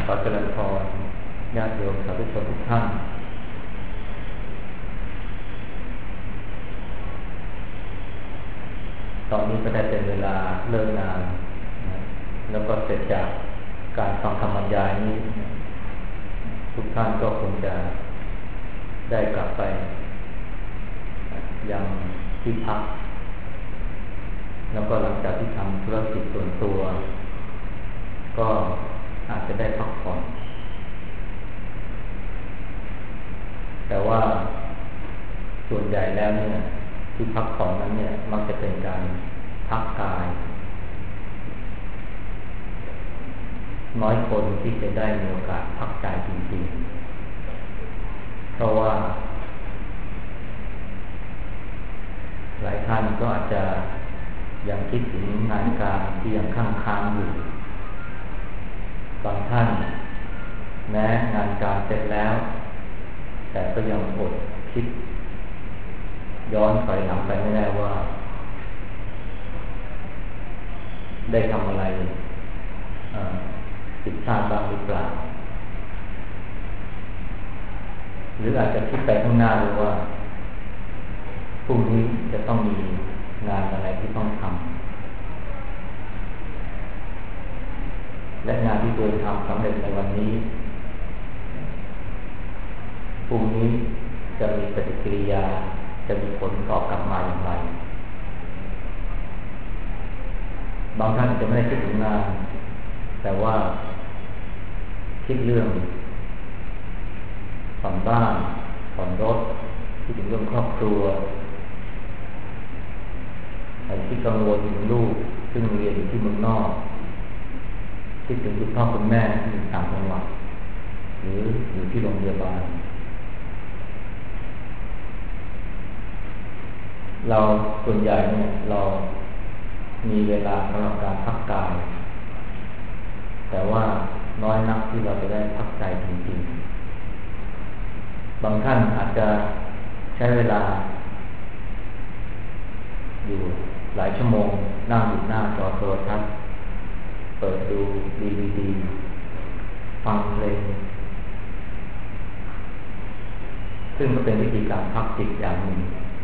ขอเจริญพรญาติโยมสาธุชนทุกท่านตอนนี้ก็ได้เป็นเวลาเลิกงานนะแล้วก็เสร็จจากการฟังธรรมบรรยายนี้ทุกท่านก็คงจะได้กลับไปยังที่พักแล้วก็หลังจากที่ทำธุรกิจส่วนตัวก็อาจจะได้พักผ่อนแต่ว่าส่วนใหญ่แล้วเนี่ยที่พักผ่อนนั้นเนี่ยมักจะเป็นการพักกายน้อยคนที่จะได้มีโอกาสพักใจจริงๆเพราะว่าหลายท่านก็อาจจะยังคิดถึงงานการที่ยังค้างอยู่บางท่านแม้งานการเสร็จแล้วแต่ก็ยังอดคิดย้อนถอยหลังไปไม่ได้ว่าได้ทำอะไรผิดพลาดบ้างหรือเปล่าหรืออาจจะคิดไปข้างหน้าเลยว่าพรุ่งนี้จะต้องมีงานอะไรที่ต้องทำและงานที่ตัวทำสำเร็จในวันนี้พรุ่งนี้จะมีปฏิกิริยาจะมีผลตอบกลับมาอย่างไรบางท่านจะไม่ได้คิดถึงงานแต่ว่าคิดเรื่องผ่อนบ้านผ่อนรถคิดถึงเรื่องครอบครัวคิดกังวลถึงลูกซึ่งเรียนอยู่ที่เมืองนอกคิดถึงคุณพ่อคุณแม่ที่อยู่ต่างจังหวัดหรืออยู่ที่โรงพยาบาลเราส่วนใหญ่เนี่ยเรามีเวลาสำหรับการพักกายแต่ว่าน้อยนักที่เราจะได้พักใจจริงๆบางท่านอาจจะใช้เวลาอยู่หลายชั่วโมงนั่งอยู่หน้าจอโทรทัศน์เปิดดูดีวีดีฟังเพลงซึ่งก็เป็นวิธีการพักจิตอย่างหนึ่ง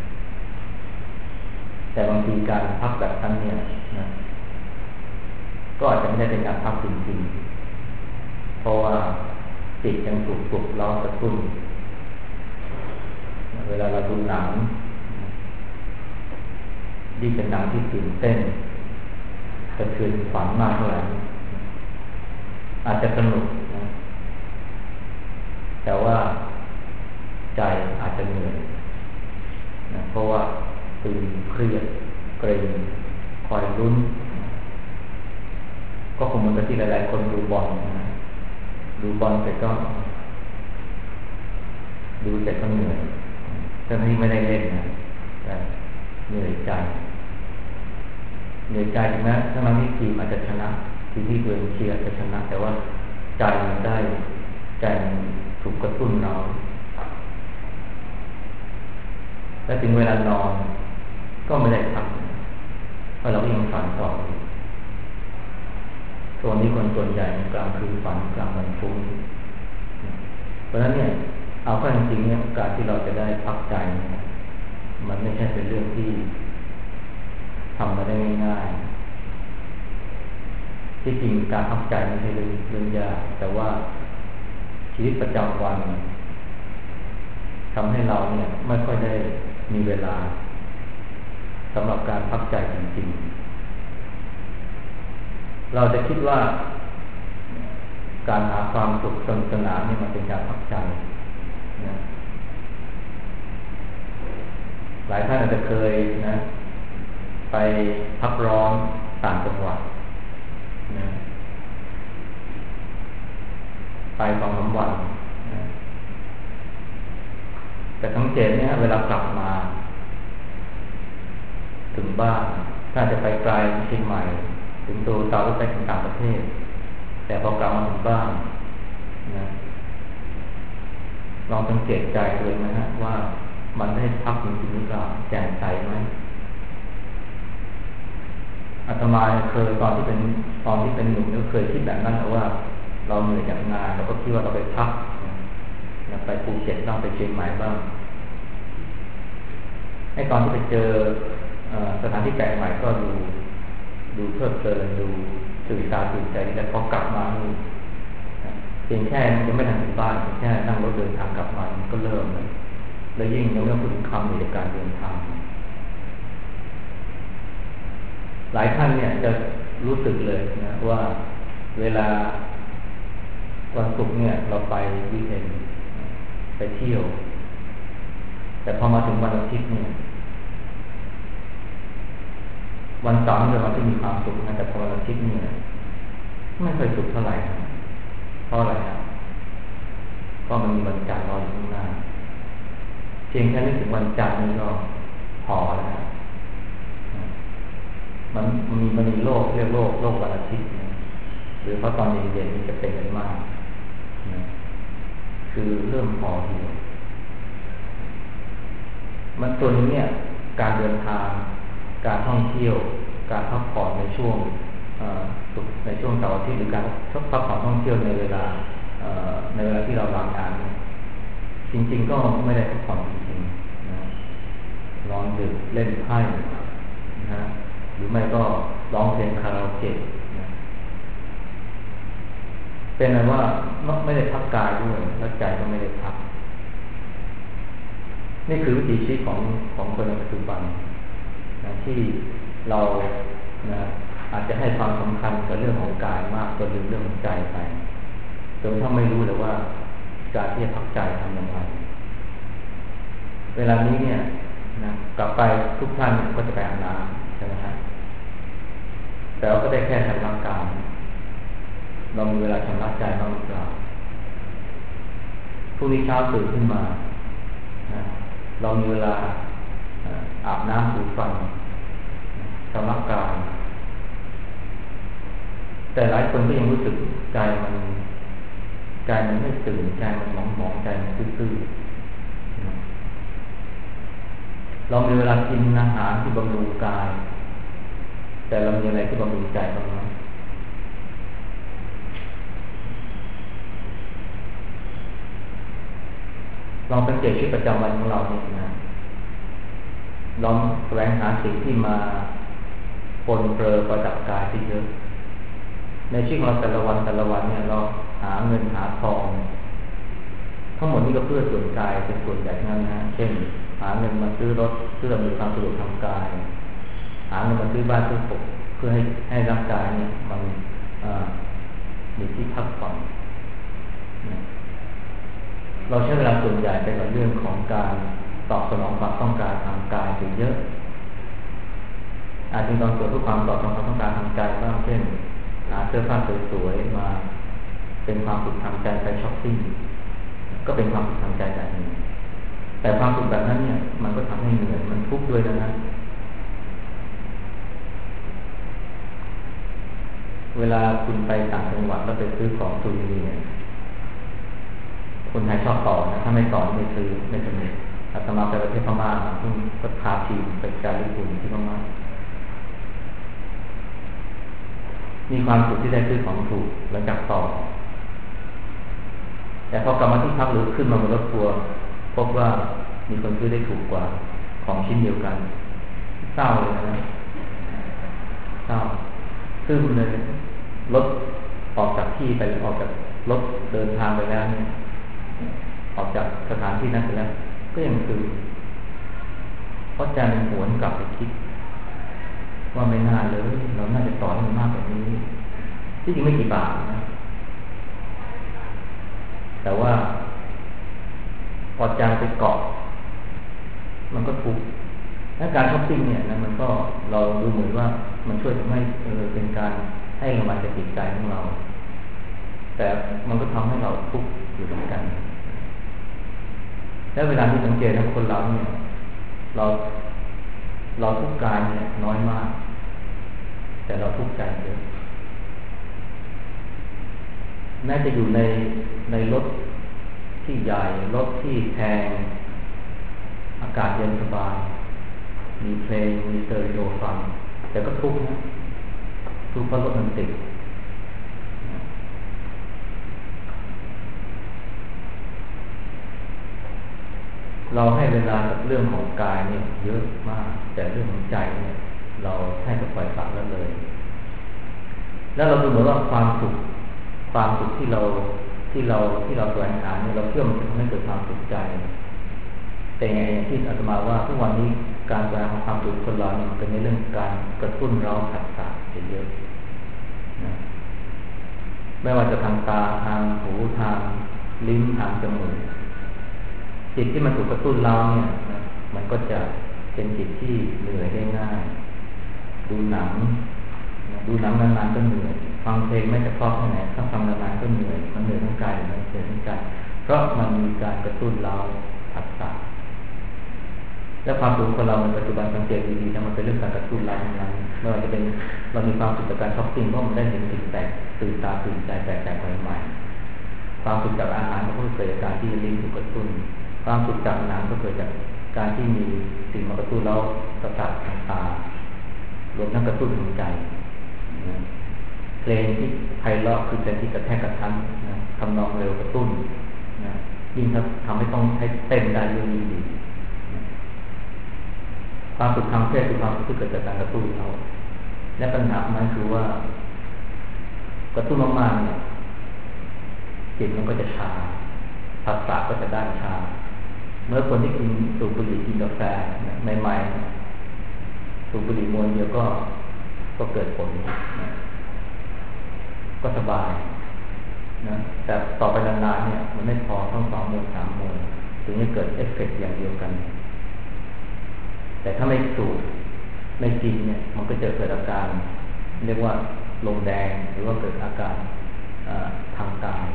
แต่บางทีการพักแบบนั้นเนี่ยนะก็อาจจะไม่ได้เป็นการพักจริงๆเพราะว่าจิตยังถูกปลุกเร้ากระตุ้นเวลาเราดูหนังยิ่งเป็นหนังที่ตื่นเต้นกระเทือนขวัญมากเท่าไหร่อาจจะสนุกนะแต่ว่าใจอาจจะเหนื่อยนะเพราะว่าตื่นเครียดเกรงคอยลุ้นก็คงเหมือนกับที่หลายๆคนดูบอลนะดูบอลเสร็จก็ดูเสร็จก็เหนื่อยทั้งที่ไม่ได้เล่นนะแต่เหนื่อยใจถึงแม้ถ้ามันที่ทีมอาจจะชนะทีมที่ตัวเองเชียร์จะชนะแต่ว่าใจมันได้ใจถูกกระตุ้นเราและถึงเวลานอนก็ไม่ได้พักเพราะเรายังฝันต่อส่วนนี้คนส่วนใหญ่ในกลางคืนฝันกลางวันฟุ้งเพราะฉะนั้นเนี่ยเอาเข้าจริงๆเนี่ยการที่เราจะได้พักใจมันไม่ใช่เป็นเรื่องที่ทำมาได้ง่ายๆที่จริงการพักใจไม่ใช่เรื่องยากแต่ว่าชีวิตประจำวันทำให้เราเนี่ยไม่ค่อยได้มีเวลาสำหรับการพักใจจริงๆเราจะคิดว่าการหาความสุขสนุกสนานนี่มันเป็นการพักใจนะหลายท่านอาจจะเคยนะไปพักร้อนต่างจังหวัดนะไป2-3 วันนะแต่สังเกตเนี่ยเวลากลับมาถึงบ้านถ้าจะไปไกลเชียงใหม่ถึงตัวเตาหรือไปถึงต่างประเทศแต่พอกลับมาถึงบ้านนะลองสังเกตใจตัวเองนะฮะว่ามันได้พักจริงๆหรือเปล่าแจ่มใสไหมอาตมาเคยตอนที่เป็นหนุ่มก็เคยคิดแบบนั้นว่าเราเหนื่อยจากงานเราก็คิดว่าเราไปพักไปภูเก็ตบ้างไปเชียงใหม่บ้างไอ้ตอนที่ไปเจอสถานที่แปลกใหม่ก็ดูเพลิดเพลินดูตื่นตาตื่นใจแต่พอกลับมาเพียงแค่ยังไม่ทันถึงบ้านแค่นั่งรถเดินทางกลับมาก็เริ่มเลยแล้วยิ่งยังไม่ต้องพูดถึงคำในการเดินทางหลายท่านเนี่ยจะรู้สึกเลยนะว่าเวลาวันศุกร์เนี่ยเราไปวีคเอนด์ไปเที่ยวแต่พอมาถึงวันอาทิตย์เนี่ยวันเสาร์เป็นวันที่มีความสุขนะแต่พอวันอาทิตย์เนี่ยไม่ค่อยสุขเท่าไหร่เพราะอะไรครับก็มันมีวันจันทร์รออยู่ข้างหน้าเพียงแค่นึกถึงวันจันทร์นี่ก็พอแล้วนะมันมีโลกเรียกโลกวันอาทิตย์นะหรือเพราะตอนเย็นๆนี่จะเป็นกันมากนะคือเริ่มพอเดียวมันตัวนี้เนี่ยการเดินทางการท่องเที่ยวการพักผ่อนในช่วงเสาร์อาทิตย์หรือการพักผ่อนท่องเที่ยวในเวลาที่เราลางานเนี่ยจริงๆก็ไม่ได้พักผ่อนจริงๆนะนอนดึกเล่นไพ่นะหรือไม่ก็ร้องเพลงคาราโอเกะนะเป็นอะไรว่าไม่ได้พักกายด้วยแล้วใจก็ไม่ได้พักนี่คือวิถีชีวิตของคนในปัจจุบันนะที่เรานะอาจจะให้ความสำคัญกับเรื่องของกายมากจนลืมเรื่องของใจไปจนถ้าไม่รู้เลยว่าการที่จะพักใจทำอย่างไรเวลานี้เนี่ยนะกลับไปทุกท่านก็จะไปอาบน้ำใช่ไหมฮะแต่เราก็ได้แค่ชำระกายเรามีเวลาชำระใจบ้างหรือเปล่าพรุ่งนี้เช้าตื่นขึ้นมานะเรามีเวลาอาบน้ำถูฟันชำระกายแต่หลายคนก็ยังรู้สึกใจมันไม่ตื่นใจมันหมองใจมันซื่อๆเรามีเวลากินอาหารที่บำรุงกายแต่เรามีอะไรที่บำรุงใจบ้างไหมลองสังเกตชีวิตประจำวันของเราเนี่ยนะลองแสวงหาสิ่งที่มาปนเปื้อนประดับกายที่เยอะในชีวิตของเราแต่ละวันเนี่ยเราหาเงินหาทองทั้งหมดนี้ก็เพื่อส่วนกายเป็นส่วนใหญ่นั่นนะเช่นหาเงินมาซื้อรถเพื่อมีความสะดวกทางกายหาเงินมาซื้อบ้านซื้อปกเพื่อให้ร่างกายเนี่ยมันมีที่พักผ่อนเราใช้เวลาส่วนใหญ่ไปกับเรื่องของการตอบสนองความต้องการทางกายถึงเยอะอาจจะต้องส่วนทุกความตอบสนองความต้องการทางกายบ้างเช่นหาเสื้อผ้าสวยๆมาเป็นความสุขทางใจไปช้อปปิ้งก็เป็นความสุขทางใจแบบนี้แต่ความสุขแบบนั้นเนี่ยมันก็ทำให้เหนื่อยมันทุกข์ด้วยนะเวลาคุณไปต่างจังหวัดแล้วไปซื้อของซูวีเนี่ยคนไทยชอบต่อนะถ้าไม่ต่อไม่ซื้อไม่สนุกอาตมาไปประเทศพม่าเพิ่งก็พาทีมไปการญี่ปุ่นที่พม่ามีความสุขที่ได้ซื้อของถูกหลังจากต่อแต่พอกลับมาที่พักหรือขึ้นมาบนรถทัวร์พบว่ามีคนซื้อได้ถูกกว่าของชิ้นเดียวกันเศร้าเลยนะเศร้าซึ่งเลยรถออกจากที่ไปออกจากรถเดินทางไปแล้วเนี่ยออกจากสถานที่นั้นไปแล้วก็ยังซื้อเพราะใจมันหวนกลับไปคิดว่าไม่น่าเลยเราน่าจะต่อให้มันมากกว่านี้ที่จริงไม่กี่บาทนะแต่ว่าพอใจไปเกาะมันก็ทุกข์และการช้อปปิ้งเนี่ยนะมันก็เราดูเหมือนว่ามันช่วยทำให้เป็นการให้กำลังใจจิตใจของเราแต่มันก็ทำให้เราทุกข์อยู่เหมือนกันและเวลาที่สังเกตนะคนเราเนี่ยเราทุกข์กายเนี่ยน้อยมากแต่เราทุกข์ใจเยอะแม้จะอยู่ในรถที่ใหญ่รถที่แพงอากาศเย็นสบายมีเพลงมีสเตอริโอฟังแต่ก็ทุกข์นะทุกข์เพราะรถมันติดเราให้เวลากับเรื่องของกายเนี่ยเยอะมากแต่เรื่องของใจเนี่ยเราให้กับปล่อยปละละเลย แล้วเราดูเหมือนว่าความสุขที่เราแสวงหาเนี่ยเราเชื่อมันจะทำให้เกิดความสุขใจแต่อย่างที่อาตมาว่าทุกวันนี้การแสวงหาความสุขคนเราเนี่ยมันเป็นในเรื่องการกระตุ้นเราผัสสะเยอะนะไม่ว่าจะทางตาทางหูทางลิ้นทางจมูกจิตที่มันถูกกระตุ้นเราเนี่ยนะมันก็จะเป็นจิตที่เหนื่อยได้ง่ายดูหนังนานๆก็เหนื่อยฟังเพลงไม่จะเพราะแค่ไหนถ้าฟังนานๆก็เหนื่อยมันเหนื่อยทั้งกายและเหนื่อยทั้งใจเพราะมันมีการกระตุ้นเราผัสสะและความสุขของเราในปัจจุบันสังเกตดีๆนะมันเป็นเรื่องการกระตุ้นเราทั้งนั้นไม่ว่าจะเป็นเรามีความสุขจากการช้อปปิ้งเพราะมันได้เห็นสิ่งแปลกตื่นตาตื่นใจแปลกๆใหม่ๆความสุขจากอาหารก็เกิดจากการที่ลิ้นถูกกระตุ้นความสุขจากหนังก็เกิดจากการที่มีสิ่งมากระตุ้นเราประสาททางตารวมทั้งกระตุ้นทางใจเพลงที่ไพเราะคือเพลงที่กระแทกกระทันนะทำนองเร็วกระตุ้นนะยิ่งทำให้ต้องให้เต้นได้ยิ่งดีความสุขทางเพศคือความสุขที่เกิดจากการกระตุ้นเราและปัญหามันคือว่ากระตุ้นมากๆเนี่ยจิตมันก็จะชาผัสสะก็จะด้านชาเมื่อคนที่กินสูบบุหรี่กินกาแฟใหม่ๆสูบบุหรี่มวนเดียวก็เกิดผลนะก็สบายนะแต่ต่อไปนานๆเนี่ยมันไม่พอต้อง2 โมง 3 โมงถึงจะเกิดเอฟเฟกต์อย่างเดียวกันแต่ถ้าไม่สูบไม่กินเนี่ยมันก็จะเกิดอาการเรียกว่าลงแดงหรือว่าเกิดอาการทางกาย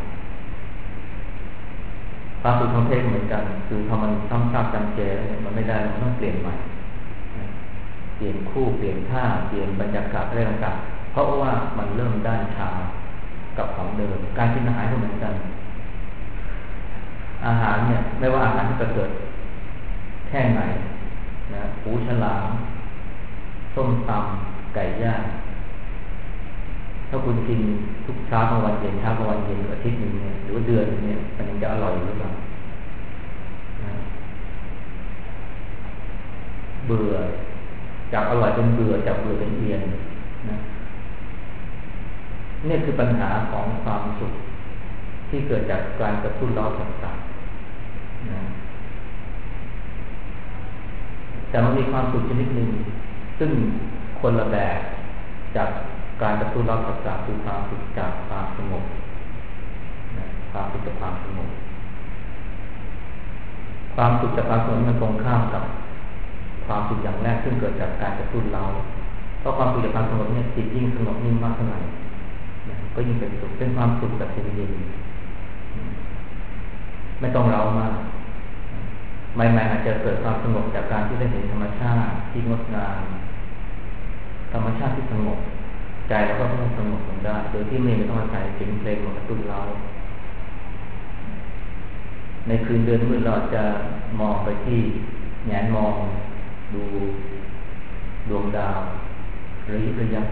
ความสุขทางเพศเหมือนกันคือพอมันซ้ำซากจำเจมันไม่ได้มันต้องเปลี่ยนใหม่เปลี่ยนคู่เปลี่ยนท่าเปลี่ยนบรรยากาศอะไรต่างๆเพราะว่ามันเริ่มด้านชากับของเดิมการกินอาหารก็เหมือนกันอาหารเนี่ยไม่ว่าอาหารที่จะเกิดแค่ไหนนะหูฉลามส้มตำไก่ย่างถ้าคุณกินทุกเช้ากลางวันเย็นเช้ากลางวันเย็นอาทิตย์นึงเนี่ยหรือว่าเดือนนึงเนี่ยมันยังจะอร่อยหรือเปล่าเบื่อจากอร่อยเป็นเบื่อจากเบื่อเป็นเอียนนะนี่คือปัญหาของความสุขที่เกิดจากการกระตุ้นเราต่างๆนะแต่มันมีความสุขชนิดหนึ่งซึ่งคนละแบบจากการกระตุ้นเราต่างๆคือความสุขจากความสงบนะความสุขจากความสงบความสุขจากความสงบมันตรงข้ามกับความสุขอย่างแรกซึ่งเกิดจากการกระตุ้นเราเพราะความสุขจากความสงบเนี่ยจิตยิ่งสงบนิ่งมากเท่าไหร่ก็ยิ่งเป็นสุขเป็นความสุขแบบเย็นๆไม่ต้องเร้ามากใหม่ๆอาจจะเกิดความสงบจากการที่ได้เห็นธรรมชาติที่งดงามธรรมชาติที่สงบใจเราก็ต้องสงบลงได้โดยที่ไม่ต้องอาศัยเสียงเพลงมากระตุ้นเราในคืนเดือนมืดเราจะมองไปที่แงนมองดูดวงดาวระยับ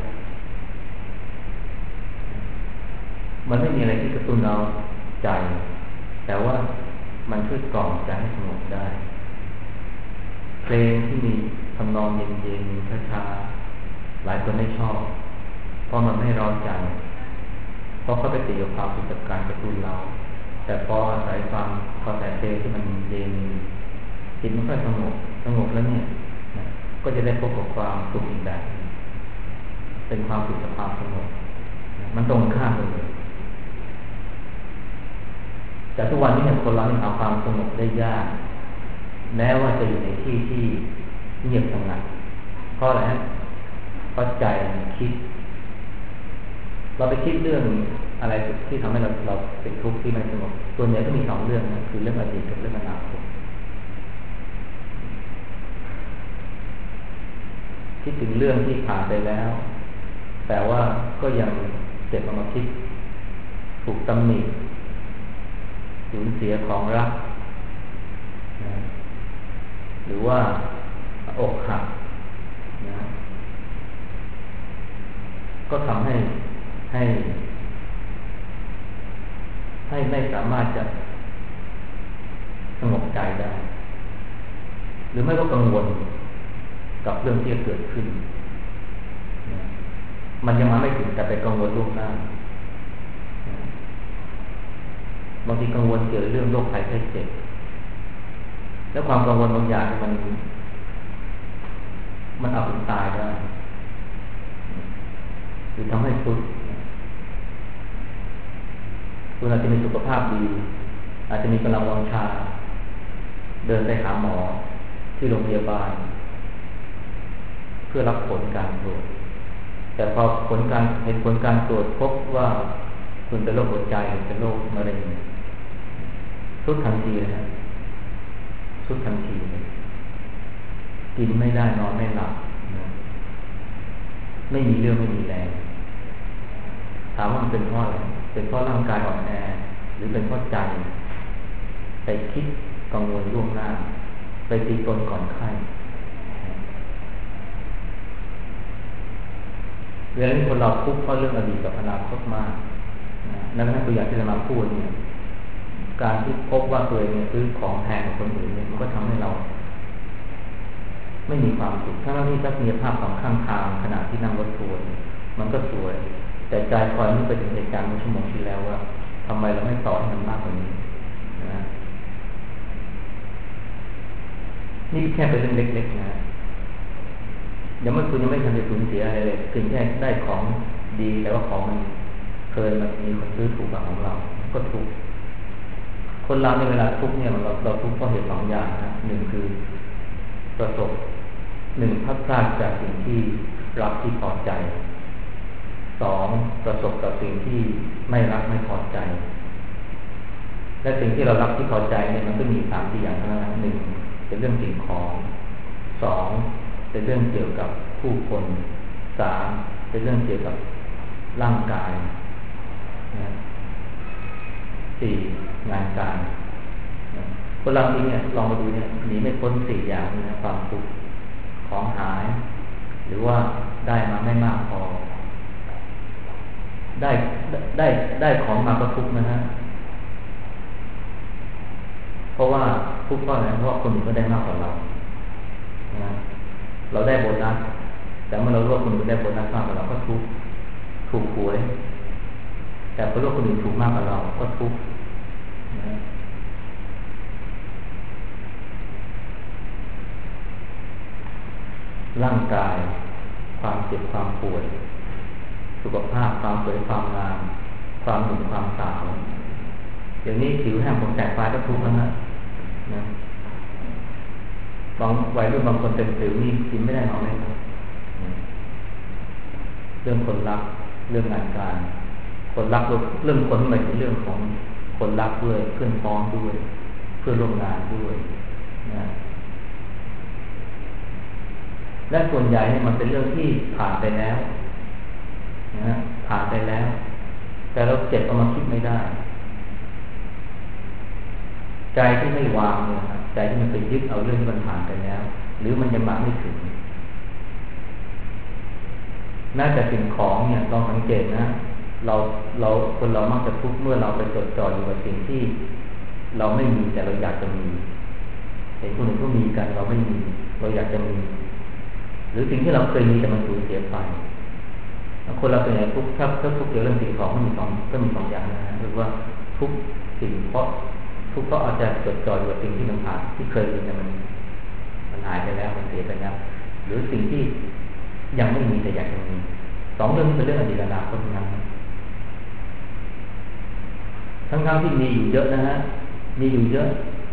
มันไม่มีอะไรที่กระตุ้นเราใจแต่ว่ามันช่วยกล่อมใจให้สงบได้เพลงที่มีทำนองเย็นๆช้าๆหลายคนไม่ชอบเพราะมันไม่ร้อนใจเพราะเขาไปติดกับความสุขจากการกระตุ้นเราแต่พออาศัยฟังพออาศัยเพลงที่มันเย็นจิตมันก็สงบแล้วเนี่ยก็จะได้พบกับความสุขอีกแบบเป็นความสุขจากความสงบมันตรงข้ามเลยแต่ทุกวันนี้เนี่ยคนเราเนี่ยหาความสงบได้ยากแม้ว่าจะอยู่ในที่ที่เงียบสงัดเพราะอะไรฮะเพราะใจคิดเราไปคิดเรื่องอะไรที่ทำให้เราเป็นทุกข์ที่ไม่สงบส่วนใหญ่ก็มี2 เรื่องนะคือเรื่องอดีตกับเรื่องอนาคตคิดถึงเรื่องที่ผ่านไปแล้วแต่ว่าก็ยังเก็บมาคิดถูกตำหนิสูญเสียของรักนะหรือว่าอกหักนะก็ทำให้ไม่สามารถจะสงบใจได้รือไม่ก็กังวลกับเรื่องที่จะเกิดขึ้นมันยังมาไม่ถึงแต่ไปกังวลล่วงหน้าบางทีกังวลเกี่ยวกับเรื่องโรคภัยไข้เจ็บแล้วความกังวลบางอย่างมันเอาถึงตายได้หรือทำให้คุณอาจจะมีสุขภาพดีอาจจะมีกำลังวังชาเดินไปหาหมอที่โรงพยาบาลเพื่อรับผลการตรวจแต่พอเห็นผลการตรวจพบว่าคุณเป็นโรคหัวใจหรือเป็นโรคมะเร็งทุกทันทีเลยนะทุกทันทีเลยกินไม่ได้นอนไม่หลับนะไม่มีเรื่องไม่มีแรงถามว่ามันเป็นเพราะอะไรเป็นเพราะร่างกายอ่อนแอหรือเป็นเพราะใจไปคิดกังวลล่วงหน้าไปตีตนก่อนไข้เวลาที่คนเราทุกข์เพราะเรื่องอดีตกับอนาคตมากนั่นคือตัวอย่างที่เรามาพูดเนี่ยการที่พบว่าตัวเองซื้อของแพงกว่าคนอื่นเนี่ยมันก็ทำให้เราไม่มีความสุขถ้าเราที่ทัศนียภาพของข้างทางขณะที่นั่งรถทัวร์มันก็สวยแต่ใจคอยนึกไปถึงเหตุการณ์เมื่อชั่วโมงที่แล้วว่าทำไมเราไม่ต่อให้มันมากกว่านี้นะนี่แค่เป็นเรื่องเล็กๆนะยังไม่ทันจะสูญเสียอะไรเลยเพียงแค่ได้ของดีแต่ว่าของมันเคยมันมีคนซื้อถูกกว่าของเราก็ถูกคนเราในเวลาทุกเนี่ยเราทุกเพราะเหตุสองอย่างนะหนึ่งคือประสบพัดพลาดจากสิ่งที่รักที่พอใจสองประสบกับสิ่งที่ไม่รักไม่พอใจและสิ่งที่เรารักที่พอใจเนี่ยมันก็มี3-4อย่างเท่านั้นหนึ่งเป็นเรื่องสิ่งของสองเป็นเรื่องเกี่ยวกับผู้คนสามเป็นเรื่องเกี่ยวกับร่างกายนะสี่งานการคนเราเนี่ยลองมาดูเนี่ยหนีไม่พ้น4อย่างนี้นะความทุกข์ของหายหรือว่าได้มาไม่มากพอได้ของมาก็ทุกข์นะฮะเพราะว่าทุกข์เพราะอะไรเพราะว่าคนอื่นก็ได้มากกว่าเรานะเราได้โบนัสแต่เมื่อเรารู้ว่าคนอื่นได้โบนัสมากกว่าเราก็ทุกหวยแต่พอรู้ว่าคนอื่นถูกมากกว่าเราก็ทุกข์นะร่างกายความเจ็บความป่วยสุขภาพความสวยความงามความหนุ่มความสาวอย่างนี้ผิวแห้งผมแตกปลายก็ทุกข์แล้วนะบางวัยรุ่นบางคนเต็มผิวนี่กินไม่ได้นอนไม่หลับเรื่องคนรักเรื่องงานการคนรักเรื่องคนไม่ใช่เรื่องของคนรักด้วยเพื่อนพ้องด้วยเพื่อนร่วมงานด้วยนะและส่วนใหญ่เนี่ยมันเป็นเรื่องที่ผ่านไปแล้วนะผ่านไปแล้วแต่เราเจ็บเอามาคิดไม่ได้ใจที่ไม่วางเนี่ยใจที่มันไปยึดเอาเรื่องที่มันผ่านไปแล้วหรือมันยังมาไม่ถึงน่าจะสิ่งของเนี่ยลองสังเกตนะเราคนเรามักจะทุกข์เมื่อเราไปจดจ่ออยู่กับสิ่งที่เราไม่มีแต่เราอยากจะมีเห็นคนอื่นก็มีกันเราไม่มีเราอยากจะมีหรือสิ่งที่เราเคยมีแต่มันสูญเสียไปคนเราเป็นอย่างทุกข์ถ้าทุกข์เกี่ยวกับเรื่องสิ่งของก็มีสองอย่างนะหรือว่าทุกสิ่งเพราะทุกข์เพราะอาจจะจดจ่ออยู่กับสิ่งที่มันผ่านที่เคยมีแต่มันหายไปแล้วมันเสียไปแล้วหรือสิ่งที่ยังไม่มีแต่อยากจะมีสองเรื่องนี้เป็นเรื่องอดีตอนาคตนั้นทั้งที่มีอยู่เยอะนะฮะมีอยู่เยอะ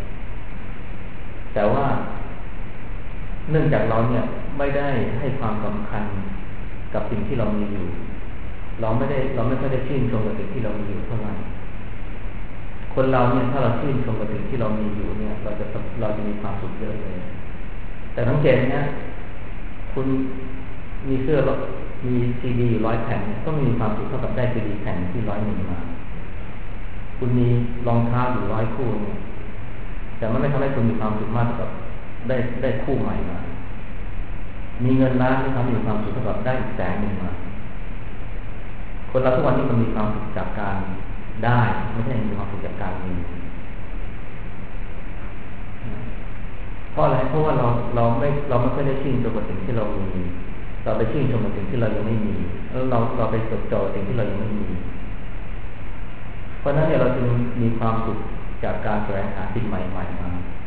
แต่ว่าเนื่องจากเราเนี่ยไม่ได้ให้ความสำคัญกับสิ่งที่เรามีอยู่เราไม่ค่อยได้ชื่นชมกับสิ่งที่เรามีอยู่เท่าไหร่คนเราเนี่ยถ้าเราชื่นชมกับสิ่งที่เรามีอยู่เนี่ยเราจะมีความสุขเยอะเลยแต่สังเกตนะคุณมีเสื้อมีซีดีอยู่100 แผ่นก็ไม่มีความสุขเท่ากับได้ซีดีแผ่นที่101มาคุณมีรองเท้าอยู่100 คู่เนี่ยแต่มันไม่ทำให้คุณมีความสุขมากเท่ากับได้คู่ใหม่มามีเงินล้านที่ทำให้มีความสุขเท่ากับได้อีก100,000มาคนเราทุกวันนี้มันมีความสุขจากการได้ไม่ใช่มีความสุขจากการมีเพราะอะไรเพราะว่าเราไม่ค่อยได้ชื่นชมกับสิ่งที่เรามีเราไปชื่นชมกับสิ่งที่เรายังไม่มีแล้วเราไปจดจ่อสิ่งที่เรายังไม่มีเพราะนั้นเนี่ยเราจึงมีความสุขจากการแสวงหาสิ่งใหม่ๆมา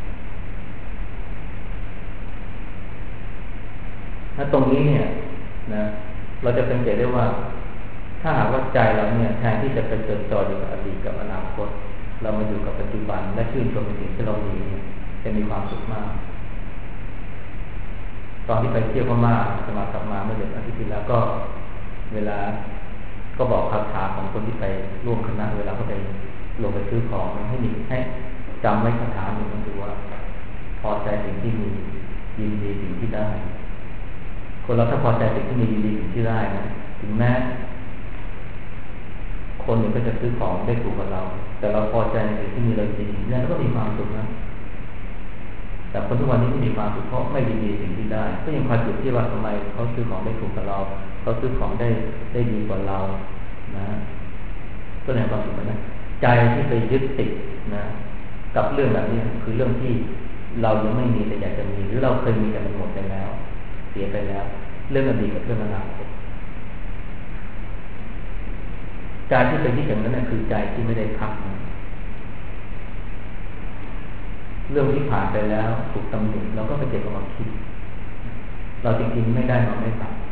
ถ้าตรงนี้เนี่ยนะเราจะสังเกตได้ว่าถ้าหากว่าใจเราเนี่ยแทนที่จะไปจดจ่ออยู่กับอดีตกับอนาคตเรามาอยู่กับปัจจุบันและชื่นชมในสิ่งที่เรามีจะมีความสุขมากตอนที่ไปเที่ยวพม่าสมัครกลับมาเมื่อเดือนอาทิตย์ที่แล้วก็เวลาก็บอกคาถาของคนที่ไปร่วมคณะเวลาเขาไปลงไปซื้อของให้จำไว้คาถาหนึ่งก็คือว่าพอใจสิ่งที่มียินดีสิ่งที่ได้คนเราถ้าพอใจสิ่งที่มียินดีสิ่งที่ได้นะถึงแม้คนหนึ่งก็จะซื้อของได้ถูกกับเราแต่เราพอใจในสิ่งที่มีเรายินดีนั่นก็มีความสุขนะแต่คนทุกวันนี้ไม่มีความสุขเพราะไม่ยินดีสิ่งที่ได้ก็ยังคอยจุดที่ว่าทำไมเขาซื้อของได้ถูกกับเราเขาซื้อของได้ดีกว่าเรานะก็ในความสุขนะใจที่ไปยึดติดนะกับเรื่องแบบนี้คือเรื่องที่เรายังไม่มีแต่อยากจะมีหรือเราเคยมีแต่มันหมดไปแล้วเสียไปแล้วเรื่องอดีตกับเรื่องอนาคตใจที่ไปยึดอย่างนั้นคือใจที่ไม่ได้พักนะเรื่องที่ผ่านไปแล้วถูกตำหนิเราก็ไปเก็บเอามาคิดเราจริงๆไม่ได้นอนไม่หลับ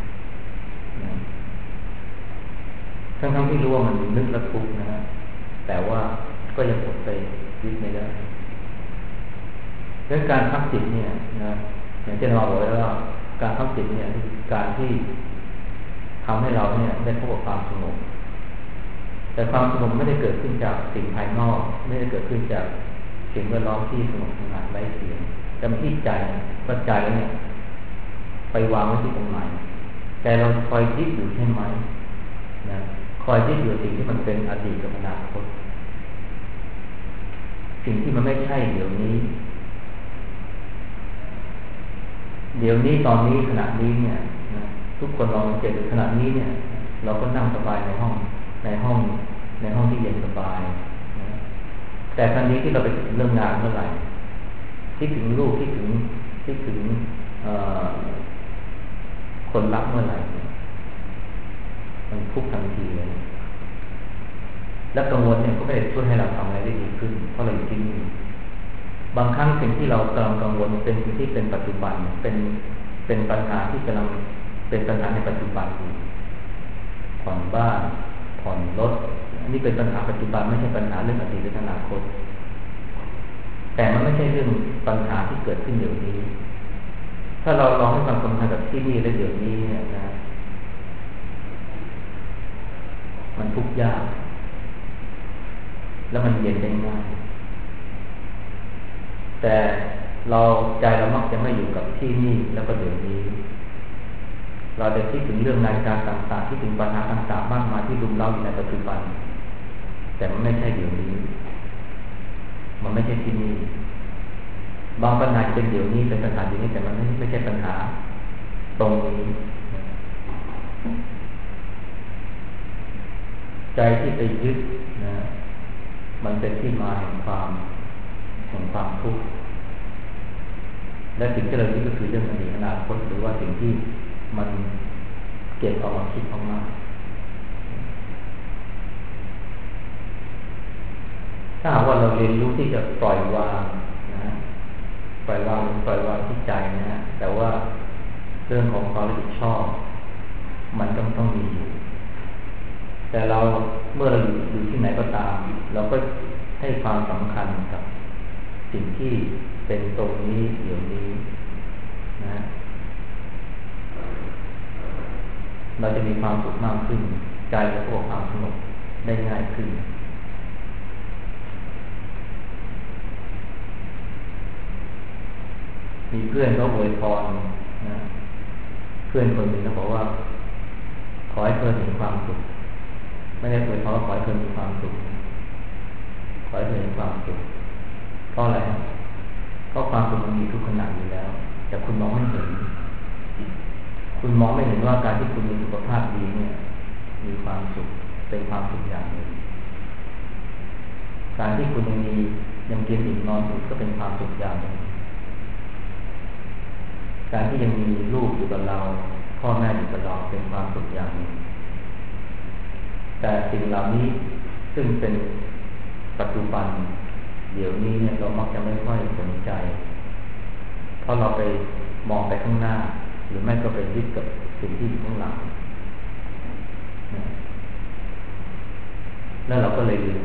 ทั้งที่รู้ว่ามันนึกและทุกข์นะฮะแต่ว่าก็ยังอดไปยึดไม่ได้เรื่องการพักจิตเนี่ยนะอย่างที่เราบอกไว้ว่าการพักจิตเนี่ยคือการที่ทำให้เราเนี่ยได้พบกับความสงบแต่ความสงบไม่ได้เกิดขึ้นจากสิ่งภายนอกไม่ได้เกิดขึ้นจากสิ่งแวดล้อมที่สงบสงัดไร้เสียงแต่มันที่ใจก็ใจเนี่ยไปวางไว้ที่ตรงไหนแต่เราคอยยึดอยู่ใช่ไหมนะคอยยึดอยู่สิ่งที่มันเป็นอดีตกับอนาคตสิ่งที่มันไม่ใช่เดี๋ยวนี้ตอนนี้ขณะนี้เนี่ยนะทุกคนลองสังเกตดูขณะนี้เนี่ยเราก็นั่งสบายในห้องที่เย็นสบายนะแต่ครั้งนี้ที่เราไปถึงเรื่องงานเมื่อไหร่คิดถึงลูกคิดถึงคนรักเมื่อไหร่มันทุกข์ทันทีเลยและกังวลเนี่ยก็ไม่ได้ช่วยให้เราทำอะไรได้ดีขึ้นเพราะเราอยู่ที่นี่บางครั้งสิ่งที่เรากำลังกังวลเป็นสิ่งที่เป็นปัจจุบันเป็นปัญหาที่กำลังเป็นปัญหาในปัจจุบันอยู่ผ่อนบ้านผ่อนรถอันนี้เป็นปัญหาปัจจุบันไม่ใช่ปัญหาเรื่องอดีตหรืออนาคตแต่มันไม่ใช่เรื่องปัญหาที่เกิดขึ้นเดี๋ยวนี้ถ้าเราลองให้ความสำคัญกับที่นี่และเดี๋ยวนี้เนี่ยนะมันทุกข์ยากแล้วมันเย็นได้ง่ายแต่ใจเรามักจะไม่อยู่กับที่นี่แล้วก็เดี๋ยวนี้เราจะคิดถึงเรื่องงานการต่างๆที่ถึงปัญหาต่างๆมากมายที่รุมเร้าอยู่ในปัจจุบันแต่มันไม่ใช่เดี๋ยวนี้มันไม่ใช่ที่นี่บางปัญหาเป็นเดี๋ยวนี้เป็นปัญหาเดี๋ยวนี้แต่มันไม่ใช่ปัญหาตรงนี้ใจที่ไปยึดนะมันเป็นที่มาแห่งความทุกข์และสิ่งที่เรายึดก็คือเรื่องอดีตอนาคตหรือว่าสิ่งที่มันเก็บเอามาคิดมากถ้าหากว่าเราเรียนรู้ที่จะปล่อยวางนะปล่อยวางที่ใจนะฮะแต่ว่าเรื่องของความรับผิดชอบมันต้องมีอยู่แต่เราเมื่อเราอยู่ที่ไหนก็ตามเราก็ให้ความสำคัญกับสิ่งที่เป็นตรงนี้เดี๋ยวนี้นะเราจะมีความสุขมากขึ้นใจจะพบความสงบได้ง่ายขึ้นมีเพื่อนเขาอวยพรนะเพื่อนคนหนึ่งเขาบอกว่าขอให้เธอมีความสุขไม่ได้อวยพรขอให้เธอมีความสุขขอให้เธอมีความสุขเพราะอะไรเพราะความสุขมันมีทุกขณะอยู่แล้วแต่คุณมองไม่เห็นว่าการที่คุณมีสุขภาพดีเนี่ยมีความสุขเป็นความสุขอย่างหนึ่งการที่คุณยังกินอิ่มนอนสุขก็เป็นความสุขอย่างหนึ่งการที่ยังมีลูกอยู่กับเราพ่อแม่อยู่กับเราเป็นความสุขอย่างหนึ่งแต่สิ่งเหล่านี้ซึ่งเป็นปัจจุบันเดี๋ยวนี้เนี่ยเรามักจะไม่ค่อยสนใจเพราะเราไปมองไปข้างหน้าหรือไม่ก็ไปยึดกับสิ่งที่อยู่ข้างหลังแล้วเราก็เลยลืม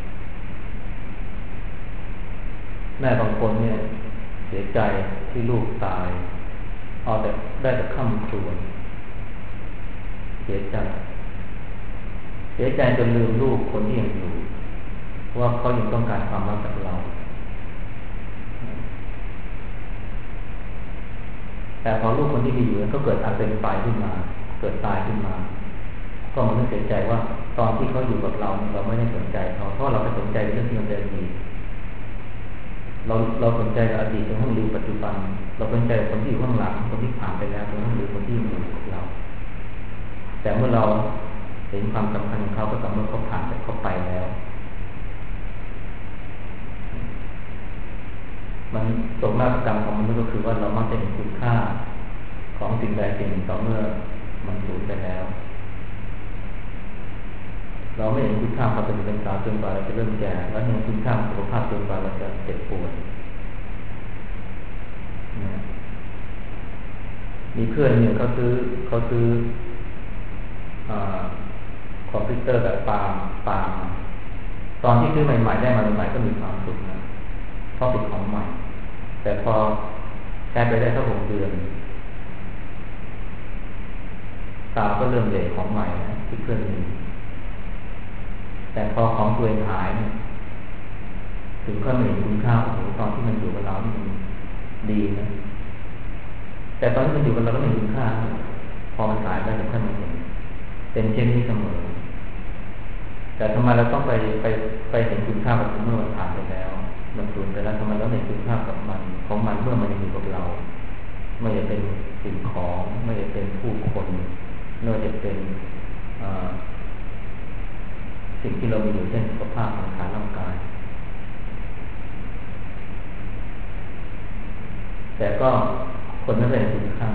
แม่บางคนเนี่ยเสียใจที่ลูกตายเอาแต่ได้แต่ค่ำครวญเสียใจจนลืมลูกคนที่ยังอยู่ว่าเขายังต้องการความรักจากเราแต่พอลูกคนที่มีอยู่นั้นก็เกิดอาเป็นตายขึ้นมาเกิดตายขึ้นมาก็มันต้องเสียใจว่าตอนที่เขาอยู่กับเราเราไม่ได้สนใจเขาเพราะเราไปสนใจเรื่องที่มันเป็นอดีตเราสนใจกับอดีตจนทั้งลืมปัจจุบันเราสนใจคนที่อยู่ข้างหลังคนที่ผ่านไปแล้วจนทั้งลืมคนที่อยู่กับเราแต่เมื่อเราเห็นความสำคัญของเขาก็ต่อเมื่อเขาผ่านจากเขาไปแล้วมันตกหน้ากรรมของมนุษย์ก็คือว่าเรามักจะเห็นคุณค่าของสิ่งใดสิ่งหนึ่งต่อเมื่อมันสูญไปแล้วเราไม่เห็นคุณค่าความเป็นสาวจนกว่าเราจะเริ่มแก่แล้วเห็นคุณค่าสุขภาพจนกว่าเราจะเจ็บป่วยมีเพื่อนเนี่ยเขาซื้อคอมพิวเตอร์แบบปาล์มตอนที่ซื้อใหม่ๆได้มาใหม่ๆก็มีความสุขนะเพราะเป็นของใหม่แต่พอใช้ไปได้แค่6 เดือนตาก็เริ่มเหล่ของใหม่นะที่เพื่อนมีแต่พอของตัวเองหายเนี่ยถึงก็ไม่เห็นคุณค่าโอ้โหตอนที่มันอยู่กับเรานี่มันดีนะแต่ตอนที่มันอยู่กับเราก็ไม่เห็นคุณค่าพอมันหายไปถึงขั้นมันเห็นเป็นเช่นนี้เสมอแต่ทำไมเราต้องไปเห็นคุณค่ากับมันเมื่อมันผ่านไปแล้วมันสูญไปแล้วทำไมเราไม่เห็นคุณค่ากับมันของมันเมื่อมันยังอยู่กับเราไม่ว่าจะเป็นสิ่งของไม่ว่าจะเป็นผู้คนไม่ว่าจะเป็นสิ่งที่เรามีอยู่เช่นสุขภาพสังขารร่างกายแต่ก็คนนั้นเป็นคุณค่า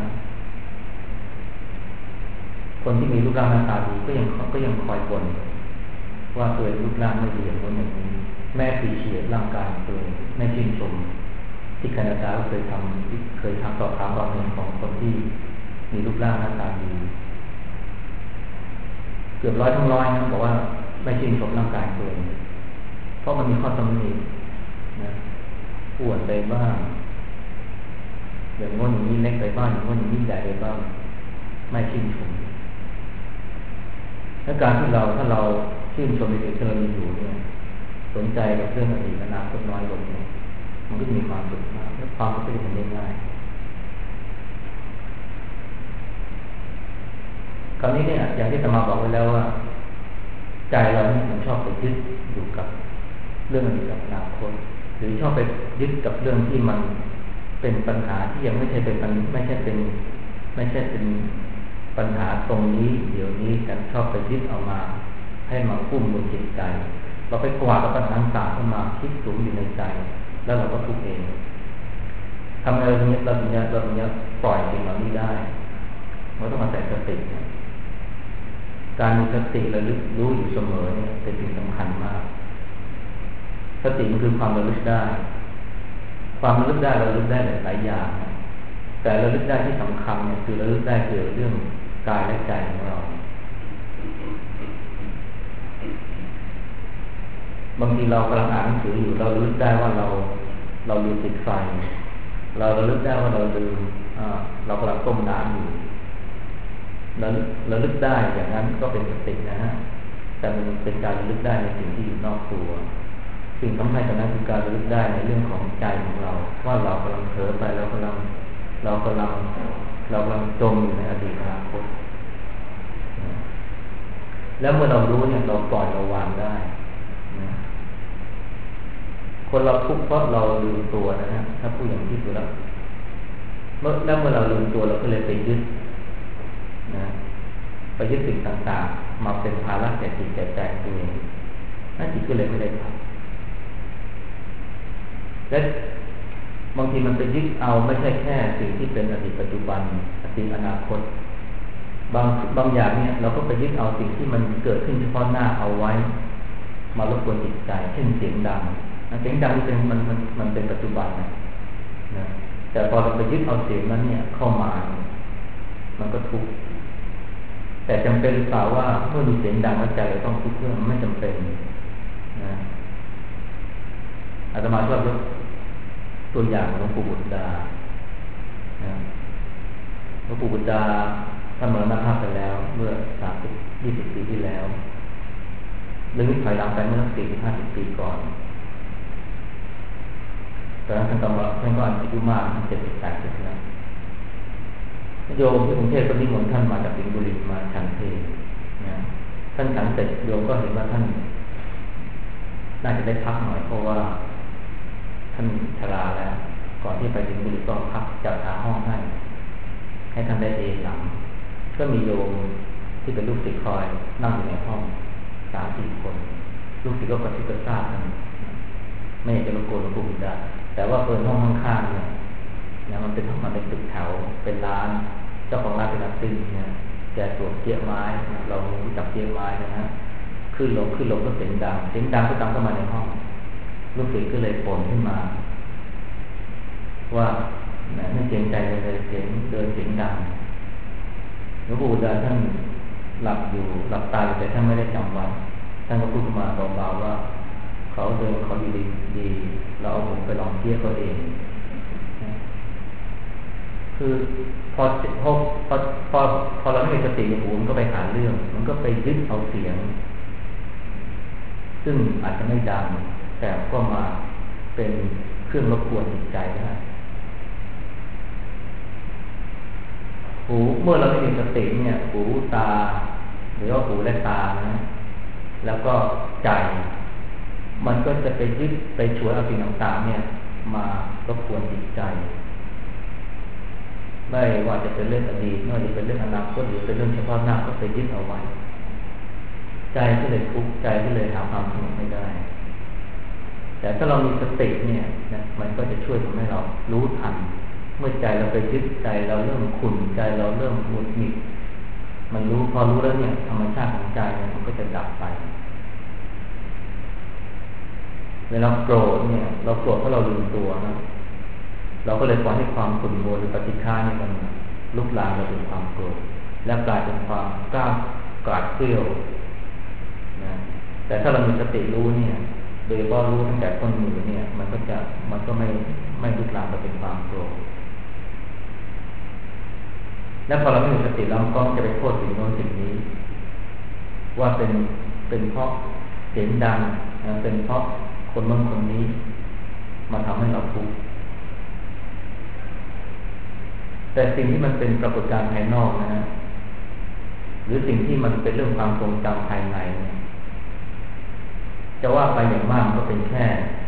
คนที่มีรูปร่างหน้าตาดีก็ยังคอยบ่นว่าตัวรูปร่างไม่ดีอย่างนั้นอย่างนี้แม่ปีเฉียดร่างกายตัวแม่ชื่นชมที่แคนาดาเคยทำสอบถามความเห็นของคนที่มีรูปร่างหน้าตาดีเกือบ100 ทั้ง 100นะบอกว่าไม่ชื่นชมร่างกายตัวเองเพราะมันมีข้อตำหนินะอ้วนไปบ้างอย่างง้นอย่างนี้เล็กไปบ้างอย่างง้นอย่างนี้ใหญ่ไปบ้างไม่ชื่นชมและการที่ถ้าเราชื่นชมในสิ่งที่เรามีอยู่เนี่ยสนใจกับเรื่องอดีตอนาคตน้อยลงเนี่ยมันก็มีความสุขมากและความสุขก็จะเป็นได้ง่ายคราวนี้เนี่ยอย่างที่อาตมาบอกไว้แล้วว่าใจเราเนี่ยมันชอบไปยึดอยู่กับเรื่องอดีตอนาคตหรือชอบไปยึดกับเรื่องที่มันเป็นปัญหาที่ยังไม่ใช่เป็นปัญหาตรงนี้เดี๋ยวนี้แต่ชอบไปยึดเอามาให้มาคุ้มบนจิตใจเราไปกวาดเอาปัญหาต่างเข้ามาคิดสูงอยู่ในใจแล้วเราก็ทุกข์เองทำไมเราถึงปล่อยสิ่งเหล่านี้ได้เราต้องมาใส่สติการมีสติระลึกรู้อยู่เสมอเนี่ยเป็นสิ่งสำคัญมากสติมันคือความระลึกได้ความระลึกได้เราระลึกได้หลายอย่างแต่ระลึกได้ที่สำคัญเนี่ยคือระลึกได้เกี่ยวกับเรื่องกายและใจของเราบางทีเรากำลังอ่านหนังสืออยู่เราระลึกได้ว่าเราลืมปิดไฟเราระลึกได้ว่าเรากำลังต้มน้ำอยู่ระลึกได้อย่างนั้นก็เป็นสตินะฮะแต่มันเป็นการระลึกได้ในสิ่งที่อยู่นอกตัวสิ่งสำคัญกว่านั้นคือการระลึกได้ในเรื่องของใจของเราว่าเรากำลังเผลอไปเรากำลังจมอยู่ในอดีตอนาคตแล้วเมื่อเรารู้เนี่ยเราปล่อยเราวางได้นะคนเราทุกข์เพราะเราลืมตัวนะฮะถ้าพูดอย่างที่สุดแล้วเมื่อเราลืมตัวเราก็เลยไปยึดนะไปยึดสิ่งต่างๆมาเป็นภาระแก่จิตแก่ใจตัวเองนั่นจิตก็เลยไม่ได้ทำและบางทีมันไปยึดเอาไม่ใช่แค่สิ่งที่เป็นอดีตปัจจุบันอดีตอนาคตบางอย่างเนี่ยเราก็ไปยึดเอาสิ่งที่มันเกิดขึ้นเฉพาะหน้าเอาไว้มารบกวนจิตใจเช่นเสียงดังเสียงดังนี่เป็นมันเป็นปัจจุบันนะแต่พอเราไปยึดเอาเสียงนั้นเนี่ยเข้ามามันก็ทุกข์แต่จำเป็นหรือเปล่าว่าเมื่อมีเสียงดังแล้วใจเราต้องทุกข์เรื่องไม่จำเป็นนะอาตมาชอบยกตัวอย่างของหลวงปู่บุตรดานะหลวงปู่บุตรดาท่านมรณภาพไปแล้วเมื่อ20 ปีที่แล้วเรื่องนี้ถอยหลังไปเมื่อ40-50 ปีก่อนตอนนั้นท่านก็อายุมาก70-80แล้วโยมที่กรุงเทพก็นิมนต์ท่านมาจากสิงห์บุรีมาฉันเพลนะท่านฉันเสร็จโยมก็เห็นว่าท่านน่าจะได้พักหน่อยเพราะว่าท่านชราแล้วก่อนที่ไปสิงห์บุรีก็พักจัดหาห้องให้ท่านได้เอนหลังก็มีโยมที่เป็นลูกศิษย์คอยนั่งอยู่ในห้อง3-4 คนลูกศิษย์ก็กระซิบกระซาบกันไม่อยากจะรบกวนหลวงปู่บุตรดาแต่ว่าเปิดห้องข้างๆเนี่ยมันเป็นตึกแถวเป็นร้านเจ้าของร้านเป็นนักซิ่งเนี่ยแกสวมเกี๊ยไม้เรารู้จักเกี๊ยไม้นะฮะขึ้นลงก็เสียงดังก็ดังเข้ามาในห้องลูกศิษย์ก็เลยบ่นขึ้นมาว่าไม่เกรงใจเลยเสียงเดินเสียงดังหลวงปู่บุตรดาท่านหลับตาอยู่แต่ท่านไม่ได้จำไว้ท่านก็พูดมาเบาๆว่าเขาเดินเขาอยู่ดีเราเอาผมไปลองเกี๊ยเขาเองคือพอเราไม่มีสติหูมันก็ไปหาเรื่องมันก็ไปยึดเอาเสียงซึ่งอาจจะไม่ดังแต่ก็มาเป็นเครื่องรบกวนจิตใจได้หูเมื่อเราไม่มีสติเนี่ยหูตาหรือว่าหูและตานะแล้วก็ใจมันก็จะไปยึดไปฉวยเอาสิ่งต่างๆเนี่ยมารบกวนจิตใจไม่ว่าจะเป็นเรื่องอดีตไม่ว่าจะเป็นเรื่องอนาคตหรือเป็นเรื่องเฉพาะหน้าก็ไปยึดเอาไว้ใจก็เลยทุกข์ใจก็เลยหาความสงบไม่ได้แต่ถ้าเรามีสติเนี่ยนะมันก็จะช่วยทำให้เรารู้ทันเมื่อใจเราไปยึดใจเราเริ่มขุ่นใจเราเริ่มหงุดหงิดมันรู้พอรู้แล้วเนี่ยธรรมชาติของใจเนี่ยมันก็จะดับไปเวลาโกรธเนี่ยเราโกรธเพราะเราลืมตัวนะเราก็เลยปล่อยให้ความขุ่นมัวหรือปฏิฆาเนี่ยมันลุกลามเราเป็นความโกรธและกลายเป็นความกล้ากราดเกลี้ยวนะแต่ถ้าเรามีสติรู้เนี่ยโดยว่ารู้ตั้งแต่ต้นมือเนี่ยมันก็ไม่ลุกลามเราเป็นความโกรธและพอเราไม่มีสติเราก็จะไปโทษสิ่งโน้นสิ่งนี้ว่าเป็นเพราะเสียงดังเป็นเพราะคนโน้นคนนี้มาทำให้เราทุกข์แต่สิ่งที่มันเป็นปรากฏการณ์ภายนอกนะฮะหรือสิ่งที่มันเป็นเรื่องความทรงจำภายในเนี่ยจะว่าไปอย่างมากก็เป็นแค่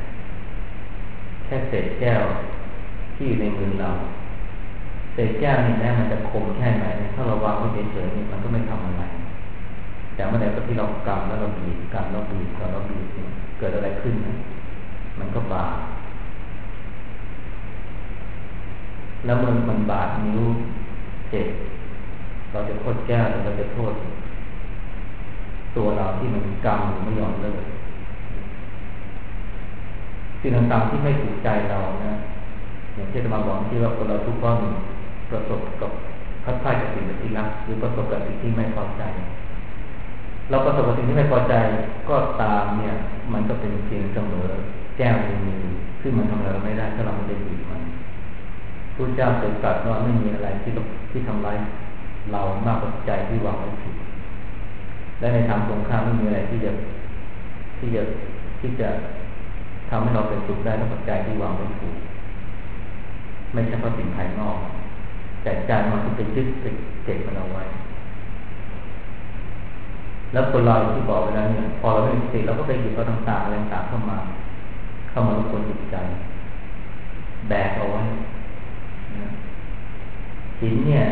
เศษแก้วที่อยู่ในมือเราเศษแก้วนี่นะมันจะคมแค่ไหนถ้าเราวางไว้เฉยๆนี่มันก็ไม่ทำอะไรแต่เมื่อใดก็ที่เรากำแล้วเราบีบกำแล้วบีบเกิดอะไรขึ้นนะมันก็บาดแล้วมันบาดนิ้วเจ็บเราจะโทษแก้วหรือเราจะโทษตัวเราที่มันกำหรือไม่ยอมเลิกสิ่งต่างๆที่ไม่ถูกใจเรานะอย่างที่มาบอกที่ว่าคนเราทุกข์เพราะประสบกับพัดพลาดกับสิ่งที่รักหรือประสบกับสิ่งที่ไม่พอใจเราประสบกับสิ่งที่ไม่พอใจก็ตามเนี่ยมันก็เป็นเพียงเสมอแก้วในมือซึ่งมันทำอะไรเราไม่ได้ถ้าเราไม่ได้บีบมันพระเจ้าเคยตรัสว่าไม่มีอะไรที่ทำร้ายเรามากกว่าใจที่วางไว้ผิดและในทางตรงข้ามไม่มีอะไรที่จะทำให้เราเป็นสุขได้เท่ากับใจที่วางไว้ถูกไม่ใช่เพราะสิ่งภายนอกแต่ใจมันที่ไปยึดไปเก็บมันเอาไว้แล้วคนเราที่บอกไปแล้วเนี่ยพอเราไม่มีสติเราก็ไปหยิบเอาต่างๆอะไรต่างๆเข้ามารบกวนจิตใจแบกเอาไว้หินเนี่ย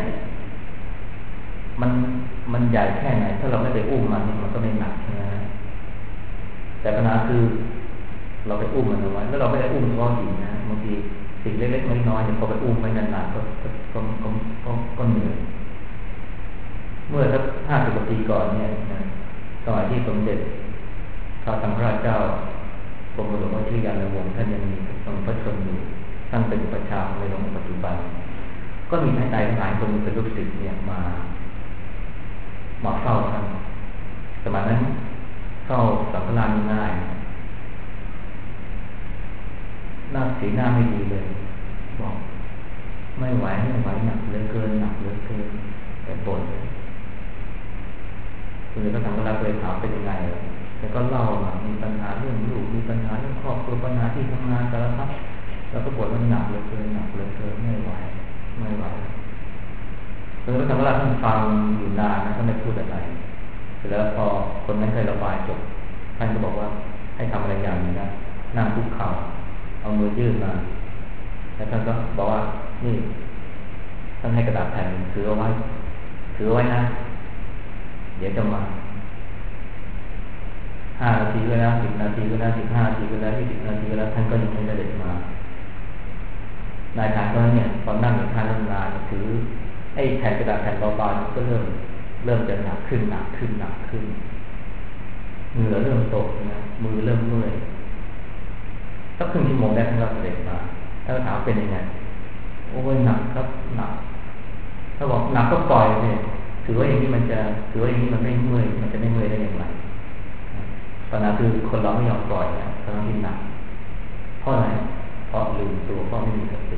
มันใหญ่แค่ไหนถ้าเราไม่ไปอุ้มมันก็ไม่หนักใช่ไหมแต่ปัญหาคือเราไปอุ้มมันเอาไว้แล้วเราไม่ได้อุ้มเฉพาะหินนะบางทีสิ่งเล็กๆน้อยๆเนี่ยพอไปอุ้มไว้นานๆก็เหนื่อยเมื่อสัก50 กว่าปีก่อนเนี่ยสมัยที่สมเด็จพระสังฆราชเจ้ากรมหลวงวชิรยานวงศ์ท่านยังมีทรงพระชนอยู่ท่านเป็นอุปัชฌาย์ในหลวงปัจจุบันก็มีนายหลายคนเป็นลูกศิษย์เนี่ยมาเฝ้าท่านสมัยนั้นเข้าสังฆราชง่ายหน้าสีหน้าไม่ดีเลยบอกไม่ไหวหนักเหลือเกินแต่บ่นคุณเลยก็ทำก็รับเลยถามเป็นยังไงแล้วก็เล่ามามีปัญหาเรื่องลูกมีปัญหาเรื่องครอบครัวปัญหาที่ทำงานสารพัดแล้วก็บ่นว่าหนักเหลือเกินไม่ไหวคือพระสังฆราชท่านฟังอยู่นานนะท่านไม่พูดอะไรเสร็จแล้วพอคนนั้นเคยระบายจบท่านก็บอกว่าให้ทำอะไรอย่างนี้นะนั่งคุกเข่าเอามือยื่นมาแล้วท่านก็บอกว่านี่ท่านให้กระดาษแผ่นหนึ่งถือเอาไว้นะเดี๋ยวจะมา5 นาทีก็แล้ว10 นาทีก็แล้ว15 นาทีก็แล้ว20 นาทีก็แล้วท่านก็ยังไม่ได้เด็ดมานายทหารคนนั้นเนี่ยตอนนั่งอยู่ท่านนานถือไอ้แผ่นกระดาษแผ่นเบาๆก็เริ่มจะหนักขึ้นเหงื่อเริ่มตกนะมือเริ่มเมื่อยสักครึ่งชั่วโมงได้ท่านก็เสด็จมาท่านถามเป็นยังไงโอ้ยหนักครับหนักถ้าบอกหนักก็ปล่อยเนี่ยถือว่าอย่างนี้มันไม่เมื่อยมันจะไม่เมื่อยได้อย่างไรปัญหาคือคนเราไม่ยอมปล่อยนะทั้งที่หนักเพราะอะไรเพราะลืมตัวเพราะไม่มีสติ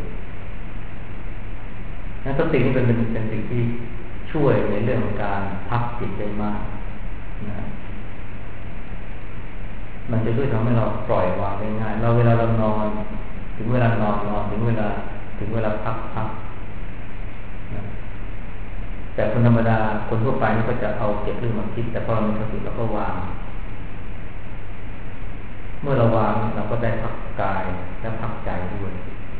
สตินี่เป็นสิ่งที่ช่วยในเรื่องของการพักจิตได้มากนะมันจะช่วยทำให้เราปล่อยวางได้ง่ายเวลาเรานอนถึงเวลานอนถึงเวลาพักนะแต่คนธรรมดาคนทั่วไปนี่ก็จะเอาเก็บเรื่องมาคิดแต่พอเรามีสติเราก็วางเมื่อเราวางเราก็ได้พักกายและพักใจด้วย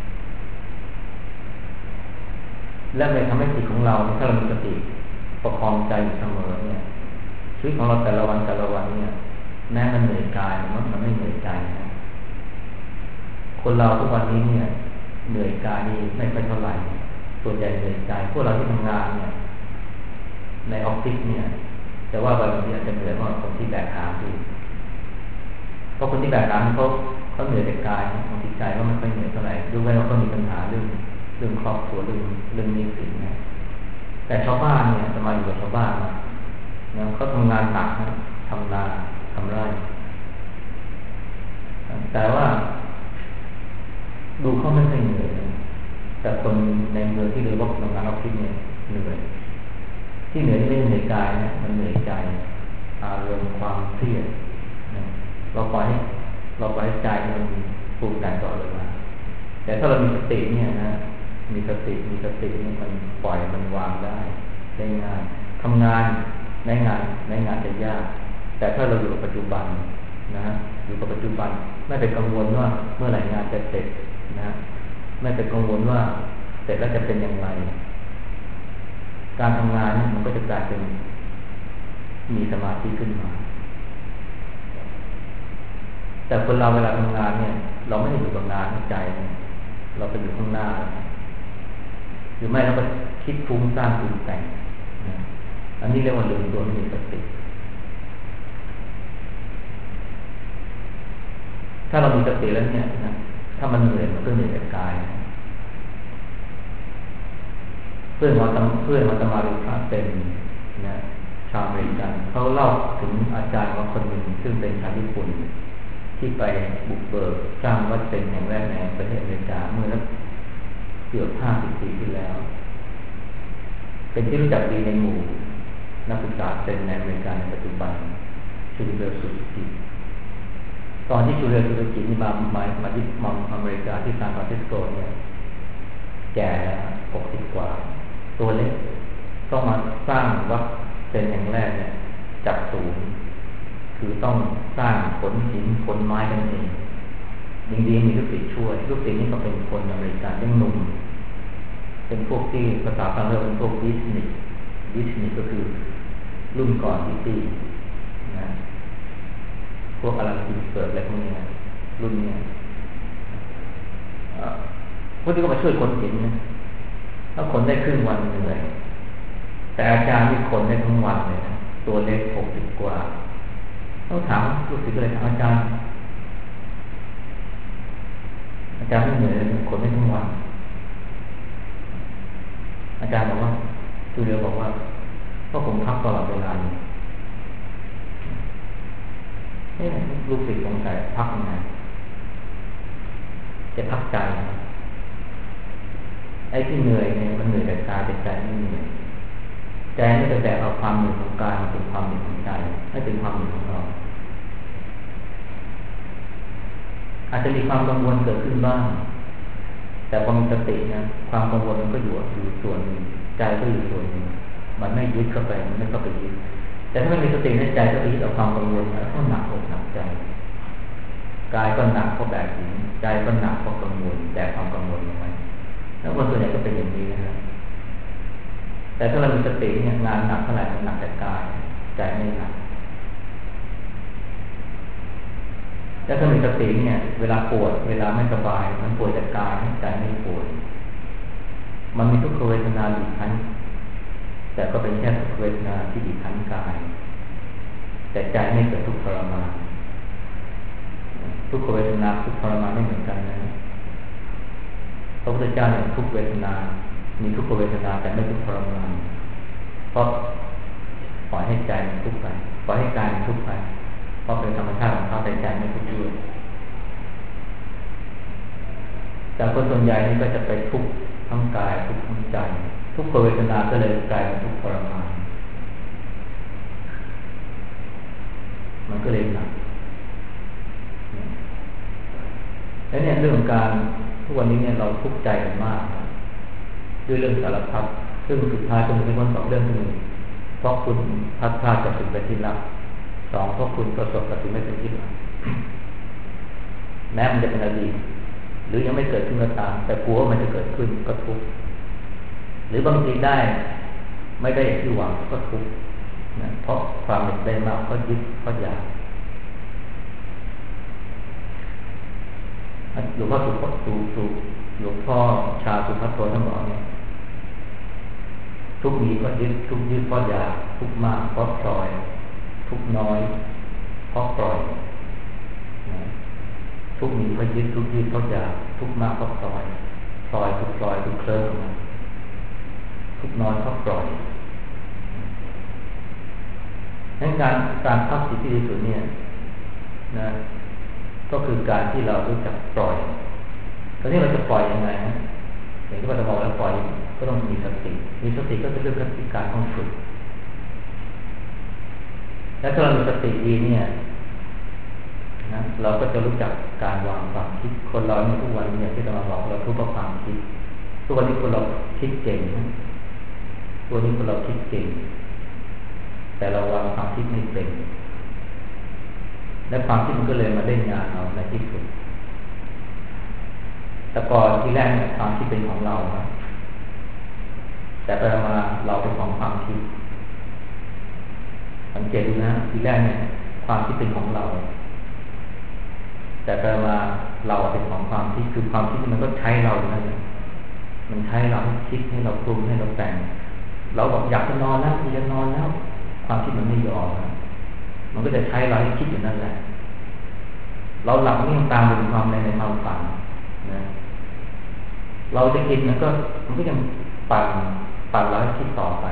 และมันทำให้จิตของเราถ้าเรามีสติประคองใจอยู่เสมอเนี่ยชีวิตของเราแต่ละวันเนี่ยแม้มันเหนื่อยกายมันไม่เหนื่อยใจนะคนเราทุกวันนี้เนี่ยเหนื่อยกายนี่ไม่ค่อยเท่าไหร่ส่วนใหญ่เหนื่อยใจพวกเราที่ทำงานเนี่ยในออฟฟิศเนี่ยแต่ว่าบางทีอาจจะเหนื่อยมากกว่าคนที่แบกหามที่เพราะคนที่แบกหามเขาเหนื่อยแต่กายบางทีใจก็ไม่ค่อยเหนื่อยเท่าไหร่ดูไว้ว่าเขามีปัญหาเรื่องครอบครัวเรื่องหนี้สินนะแต่ชาวบ้านเนี่ยจะมาอยู่กับชาวบ้านนะเขาทำงานหนักนะทำนาทำไร่แต่ว่าดูเขาไม่เคยเหนื่อยนะแต่คนในเมืองที่เรียกว่าทำงานออฟฟิศเนี่ยเหนื่อยที่เหนื่อยไม่ได้เหนื่อยกายนะมันเหนื่อยใจอารมณ์ความเครียดนะเราปล่อยให้ใจมันปรุงแต่งต่อเลยมาแต่ถ้าเรามีสติเนี่ยนะมีสตินี่มันปล่อยมันวางได้ง่ายทำงานในงานจะยากแต่ถ้าเราอยู่กับปัจจุบันนะอยู่กับปัจจุบันไม่ไปกังวลว่าเมื่อไหร่งานจะเสร็จนะไม่ไปกังวลว่าเสร็จแล้วจะเป็นอย่างไรการทำงานนี่มันก็จะกลายเป็นมีสมาธิขึ้นมาแต่คนเราเวลาทำงานเนี่ยเราไม่ได้อยู่กับงานใจเราไปอยู่ข้างหน้าหรือไม่เราก็คิดฟุ้งซ่านปรุงแต่งนะอันนี้เรียกว่าลืมตัวไม่มีสติถ้าเรามีสติแล้วเนี่ยนะถ้ามันเหนื่อยมันก็เหนื่อยกับกายเพื่อนมาตมารุภะเป็นนะชาวอเมริกันเขาเล่าถึงอาจารย์ของคนหนึ่งซึ่งเป็นชาวญี่ปุ่นที่ไปบุกเบิกสร้างวัดเป็นแห่งแรกในประเทศอเมริกาเมื่อเกือบ50 ปีที่แล้วเป็นที่รู้จักดีในหมู่นักศึกษาเป็นในอเมริกาในปัจจุบันชูเรือสุกิตอนที่ชูเรือสุกินี่มาที่อเมริกาที่ซานฟรานซิสโกเนี่ยแก่แล้ว60 กว่าตัวเล็กต้องมาสร้างวัดเป็นแห่งแรกเนี่ยจากศูนย์คือต้องสร้างขนหินขนไม้กันเองดีมีลูกศิษย์ช่วยลูกศิษย์นี่ก็เป็นคนอเมริกันยังหนุ่มเป็นพวกที่ภาษาฝรั่งเรียกเป็นพวกดิสนีย์ก็คือรุ่นก่อนที่นะพวกอลันกินเฟิร์ดอะไรพวกนี้นะรุ่นนี้พวกนี้ก็มาช่วยคนเห็นนะแล้วคนได้ครึ่งวันเหนื่อยแต่อาจารย์มีคนได้ทั้งวันเลยนะตัวเล็ก60 กว่าต้องถามลูกศิษย์เลยถามอาจารย์ไม่เหนื่อยเลยคนได้ทั้งวันอาจารย์บอกว่าจูเลียบอกว่าก็ผมพักตลอดเวลาเลยลูกศิษย์สงสัยพักยังไงจะพักใจไอ้ที่เหนื่อยเนี่ยมันเหนื่อยแต่กายแต่ใจไม่เหนื่อยใจไม่ได้แบกเอาความเหนื่อยของกายมาเป็นความเหนื่อยของใจให้เป็นความเหนื่อยของเราอาจจะมีความกังวลเกิดขึ้นบ้างแต่พอมีสตินะความกังวลมันก็อยู่ส่วนหนึ่งใจก็อยู่ส่วนหนึ่งมันไม่ยึดเข้าไปมันไม่เข้าไปยึดแต่ถ้าไม่มีสติในใจก็ไปยึดเอาความกังวลแล้วก็หนักอกหนักใจกายก็หนักเพราะแบกหินใจก็หนักเพราะกังวลแบกความกังวลลงไปแล้วคนส่วนใหญ่ก็เป็นอย่างนี้นะครับแต่ถ้าเรามีสติเนี่ยงานหนักเท่าไหร่มันหนักแต่กายใจไม่หนักแล้วถ้ามีสติเนี่ยเวลาปวดเวลาไม่สบายมันปวดแต่กายใจไม่ปวดมันมีทุกขเวทนาบีบคั้นแต่ก็เป็นแค่ทุกขเวทนาที่บีบคั้นกายแต่ใจไม่เกิดทุกข์ทรมานทุกขเวทนาทุกข์ทรมานไม่เหมือนกันนะพระพุทธเจ้าเนี่ยทุกเวทนามีทุกขเวทนาแต่ไม่ทุกข์ทรมานเพราะปล่อยให้ใจมันทุกข์ไปปล่อยให้กายมันทุกข์ไปเพราะเป็นธรรมชาติของเขาแต่ใจไม่ทุกข์ด้วยแต่คนส่วนใหญ่นี่ก็จะไปทุกข์ทั้งกายทุกข์ทั้งใจทุกขเวทนาก็เลยกลายเป็นทุกข์ทรมานมันก็เลยหนักแล้วเนี่ยเรื่องการทุกวันนี้เนี่ยเราทุกข์ใจกันมากด้วยเรื่องสารพัดซึ่งสุดท้ายก็มีแค่คน2 เรื่องที่1เพราะคุณพัดพลาดจากสิ่งเป็นที่รัก2เพราะคุณประสบกับสิ่งไม่เป็นที่รักแม้มันจะเป็นอดีตหรือยังไม่เกิดขึ้นก็ตามแต่กลัวว่ามันจะเกิดขึ้นก็ทุกข์หรือบางทีได้ไม่ได้อย่างที่หวังก็ทุกข์นะเพราะความอยากได้มากก็ยึดก็อยากหลวงพ่อหลวงพ่อชาสุภัทโทท่านบอกเนี่ยทุกมีก็ยึดทุกยึดเพราะอยากทุกมากเพราะปล่อยทุกน้อยเพราะปล่อยทุกมีเพราะยึดทุกยึดเพราะอยากทุกมากเพราะปล่อยทุกเคลิ้มทุกน้อยเพราะปล่อยดังนั้นการพักจิตที่ดีสุดเนี่ยนะก็คือการที่เรารู้จักปล่อยตอนนี้เราจะปล่อยยังไงนะอย่างที่พระธรรมบอกแล้วปล่อยก็ต้องมีสติก็เป็นเรื่องการต้องฝึกและถ้าเรามีสติดีเนี่ยนะเราก็จะรู้จักการวางความคิดคนเราในทุกวันเนี่ยที่เราบอกเราทุกข์เพราะความคิดทุกวันนี้คนเราคิดเก่งนะตัวนี้คนเราคิดเก่งแต่เราวางความคิดไม่เป็นและความคิดมันก็เลยมาเล่นงานเราในที่สุดแต่ก่อนที่แรกเนี่ยความคิดเป็นของเราครับแต่ไปมาเราเป็นของความคิดสังเกตดูนะทีแรกเนี่ยความคิดเป็นของเราแต่ไปมาเราเป็นของความคิดคือความคิดมันก็ใช้เรานั่นเองมันใช้เราให้คิดให้เราปรุงให้เราแต่งเราบอกอยากจะนอนแล้วอยากจะนอนแล้วความคิดมันไม่ยอมมันก็จะใช้เราให้คิดอยู่นั่นแหละเราหลับนี่ยังตามดูความในความฝันนะเราจะกินมันก็ยังปั่นเราให้คิดต่อไป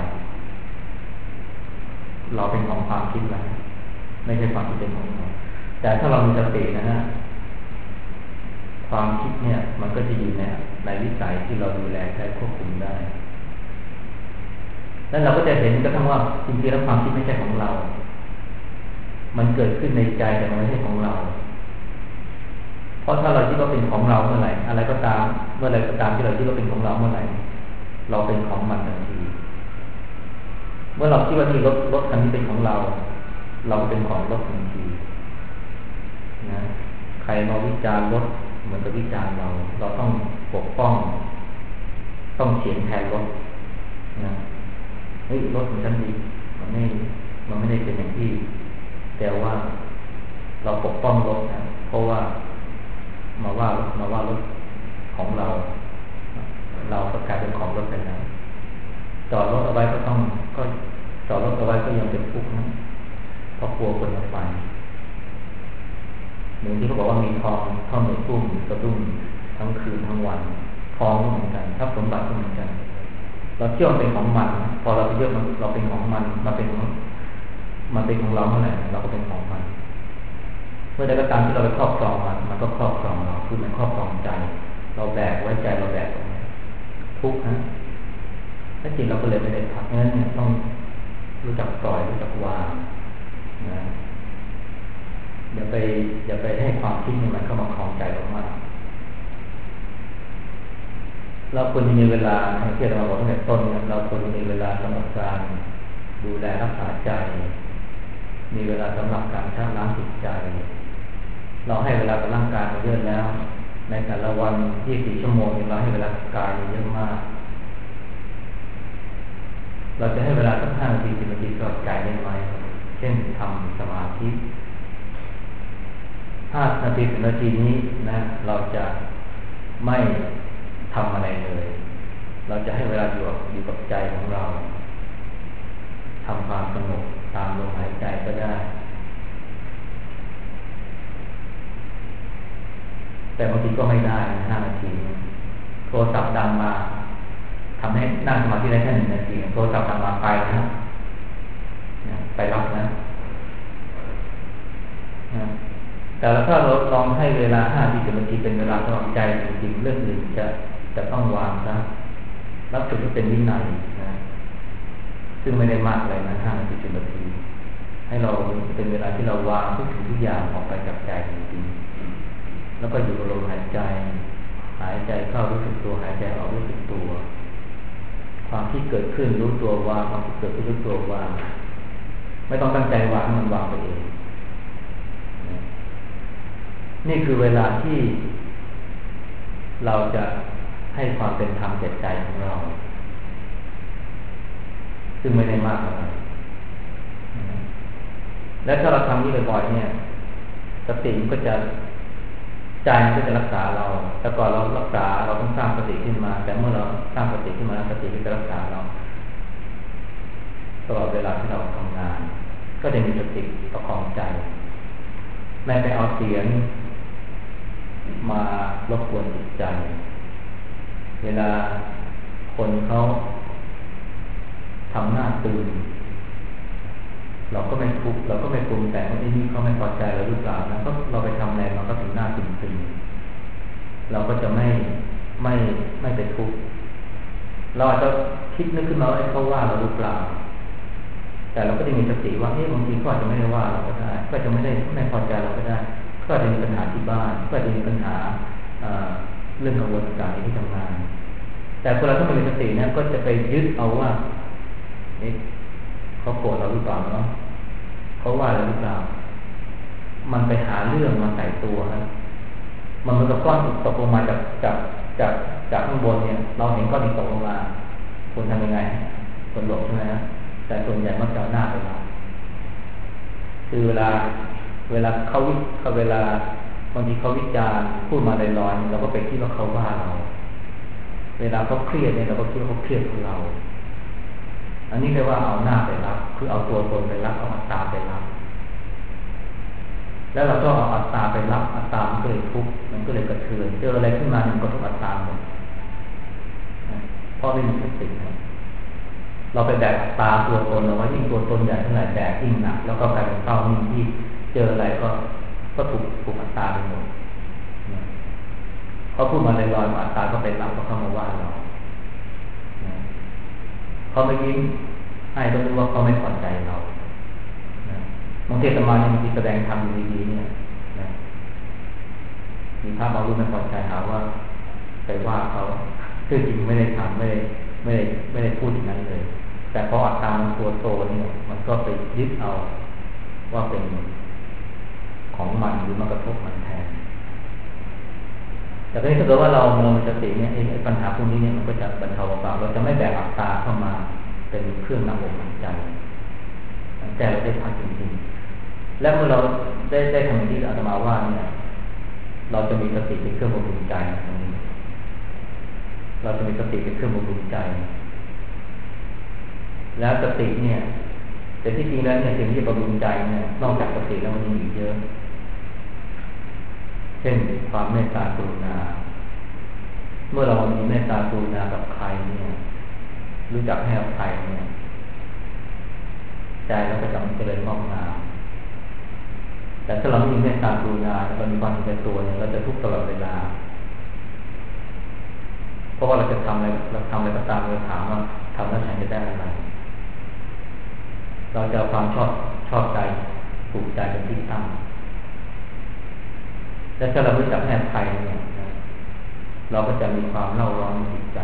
เราเป็นของความคิดอะไรไม่ใช่ความคิดเป็นของเราแต่ถ้าเรามีสตินะฮะความคิดเนี่ยมันก็จะอยู่ในวิสัยที่เราดูแลใช้ควบคุมได้แล้วเราก็จะเห็นกระทั่งว่าจริงๆแล้วความคิดไม่ใช่ของเรามันเกิดขึ้นในใจแต่มันไม่ใช่ของเราเพราะถ้าเราคิดว่าเป็นของเราเมื่อไหร่อะไรก็ตามเมื่อไรก็ตามที่เราคิดว่าเป็นของเราเมื่อไหร่เราเป็นของมันทันทีเมื่อเราคิดว่าที่รถคันนี้เป็นของเราเราเป็นของรถทันทีนะใครมาวิจารณ์รถเหมือนกับวิจารณ์เราต้องปกป้องต้องเขียนแทนรถนะเฮ้ยรถของฉันดีมันไม่ได้เป็นอย่างที่แต่ว่าเราปกป้องรถนะเพราะว่ามาว่ารถของเราเราก็กลายเป็นของรถไปแล้วจอดรถเอาไว้ก็จอดรถเอาไว้ก็ยังเป็นทุกข์นะเพราะกลัวคนมาฟันเหมือนที่เขาบอกว่ามีทองเท่าหนึ่งตุ้มสะดุ้งทั้งคืนทั้งวันทองก็เหมือนกันทรัพย์สมบัติก็เหมือนกันเราเชื่อมันเป็นของมันพอเราไปเชื่อมันเราเป็นของมันเป็นของเราเมื่อไหร่เราก็เป็นของมันเมื่อใดก็ตามที่เราไปครอบครองมันก็ครอบครองเราคือมันครอบครองใจเราแบกไว้ใจเราแบกตรงนี้ทุกข์นะถ้าจริงเราก็เลยไม่ได้พักงั้นเนี่ยต้องรู้จักปล่อยรู้จักวางนะอย่าไปให้ความคิดนี่มันเข้ามาครองใจเรามากเราควรจะมีเวลาอย่างที่เราบอกตั้งแต่ต้นเนี่ยเราควรจะมีเวลาสำหรับการดูแลรักษาใจมีเวลาสำหรับการชะล้างจิตใจเราให้เวลากับร่างกายมาเยอะแล้วในแต่ละวัน24 ชั่วโมงเราให้เวลากับกายเยอะมากเราจะให้เวลาสัก5 นาที 10 นาทีกับใจได้ไหมเช่นทำสมาธิ5 นาที 10 นาทีนี้นะเราจะไม่ทำอะไรเลยเราจะให้เวลาอยู่กับใจของเราทำความสงบตามลมหายใจก็ได้แต่บางทีก็ไม่ได้5 นาทีโทรศัพท์ดังมาทำให้นั่งสมาธิได้แค่1 นาทีโทรศัพท์ดังมาไปนะไปรับนะแต่ถ้าเราลองให้เวลา5 นาที 10 นาทีเป็นเวลาสำหรับใจจริงๆเรื่องอื่นจะต้องวางนะรับจุดที่เป็นวินัยนะซึ่งไม่ได้มากเลยนะ5 นาที 10 นาทีให้เราเป็นเวลาที่เราวางทุกสิ่งทุกอย่างออกไปจากใจจริงๆแล้วก็อยู่กับลมหายใจเข้ารู้สึกตัวหายใจออกรู้สึกตัวความที่เกิดขึ้นรู้ตัววางความที่เกิดขึ้นรู้ตัววางไม่ต้องตั้งใจวางมันวางไปเองนี่คือเวลาที่เราจะให้ความเป็นธรรมแก่ใจของเราซึ่งไม่ได้มากอะไรและถ้าเราทำนี้บ่อยๆเนี่ยสติมันก็จะใจมันก็จะรักษาเราแต่ก่อนเรารักษาเราต้องสร้างสติขึ้นมาแต่เมื่อเราสร้างสติขึ้นมาแล้วสติก็จะรักษาเราตลอดเวลาที่เราทำงานก็จะมีสติประคองใจไม่ไปเอาเสียงมารบกวนจิตใจเวลาคนเขาทำหน้าตื่นเราก็ไม่ทุกข์เราก็ไม่ปรุงแต่งว่าไอ้นี่เขาไม่พอใจเราหรือเปล่านะก็เราไปทำอะไรเราก็ถึงหน้าตึงๆเราก็จะไม่ไปทุกข์เราอาจจะคิดนึกขึ้นมาว่าเขาว่าเราหรือเปล่าแต่เราก็จะมีสติว่าบางทีก็อาจจะไม่ได้ว่าเราก็ได้ก็จะไม่พอใจเราก็ได้ก็จะมีปัญหาที่บ้านก็จะมีปัญหาเรื่องกังวลต่างๆที่ทำงานแต่คนเราต้องมีสตินะก็จะไปยึดเอาว่าเขาโกรธเราหรือเปล่าเนาะเขาว่าเราหรือเปล่ามันไปหาเรื่องมาใส่ตัวนะมันเหมือนกับก้อนหินตกลงมาจากข้างบนเนี่ยเราเห็นก้อนหินตกลงมาคนทำยังไงคนหลบใช่ไหมนะแต่ส่วนใหญ่มักจะเอาหน้าไปเราคือเวลาบางทีเขาวิจารณ์พูดมาลอยๆเราก็ไปคิดว่าเขาว่าเราเวลาเขาเครียดเนี่ยเราก็คิดว่าเขาเครียดกับเราอันนี้เรียกว่าเอาหน้าไปรับคือเอาตัวตนไปรับเอาอัตตาไปรับแล้วเราก็เอาอัตตาไปรับอัตตามันก็เลยทุกข์มันก็เลยกระเทือนเจออะไรขึ้นมามันก็ทุกข์อัตตาหมดเพราะไม่มีสติเราไปแบกอัตตาตัวตนเราว่ายิ่งตัวตนใหญ่เท่าไหร่แบกยิ่งหนักแล้วก็กลายเป็นเป้านิ่งที่เจออะไรก็ถูกอัตตาไปหมดเขาพูดมาลอยๆอัตตาก็ไปรับก็เข้ามาว่าเราเขาไม่ยิ้มให้ก็รู้ว่าเขาไม่พอใจเราบางทีอาตมาเนี่ยบางทีแสดงธรรมดีๆเนี่ยมีพระบางรูปไม่พอใจหาว่าไปว่าเขาคือจริงไม่ได้ทำไม่ได้พูดอย่างนั้นเลยแต่พออัตตามันตัวโตเนี่ยมันก็ไปยึดเอาว่าเป็นของมันหรือมันกระทบมันแทนแต่ถ้าเกิดว่าเรามีสติเนี่ยไอ้ปัญหาพวกนี้เนี่ยมันก็จะบรรเทาเบาเราจะไม่แบกอัตตาเข้ามาเป็นเครื่องนำอกนำใจแต่เราได้พักจริงๆและเมื่อเราได้ทำอย่างที่อาตมาว่าเนี่ยเราจะมีสติเป็นเครื่องบำรุงใจตรงนี้เราจะมีสติเป็นเครื่องบำรุงใจแล้วสติเนี่ยแต่ที่จริงแล้วเนี่ยสิ่งที่จะบำรุงใจเนี่ยนอกจากสติแล้วมันยังมีเยอะเช่นความเมตตากรุณาเมื่อเรามีเมตตากรุณากับใครเนี่ยรู้จักให้อภัยเนี่ยใจเราก็จะเจริญงอกงามแต่ถ้าเราไม่มีเมตตากรุณาเรามีความเห็นแก่ตัวเนี่ยเราจะทุกข์ตลอดเวลาเพราะว่าเราจะทำอะไรก็ตามเราถามว่าทำแล้วฉันจะได้อะไรเราจะเอาความชอบใจถูกใจเป็นที่ตั้งและถ้าเราไม่จับแอบใครเนี่ยเราก็จะมีความเล่าร้อนในจิตใจ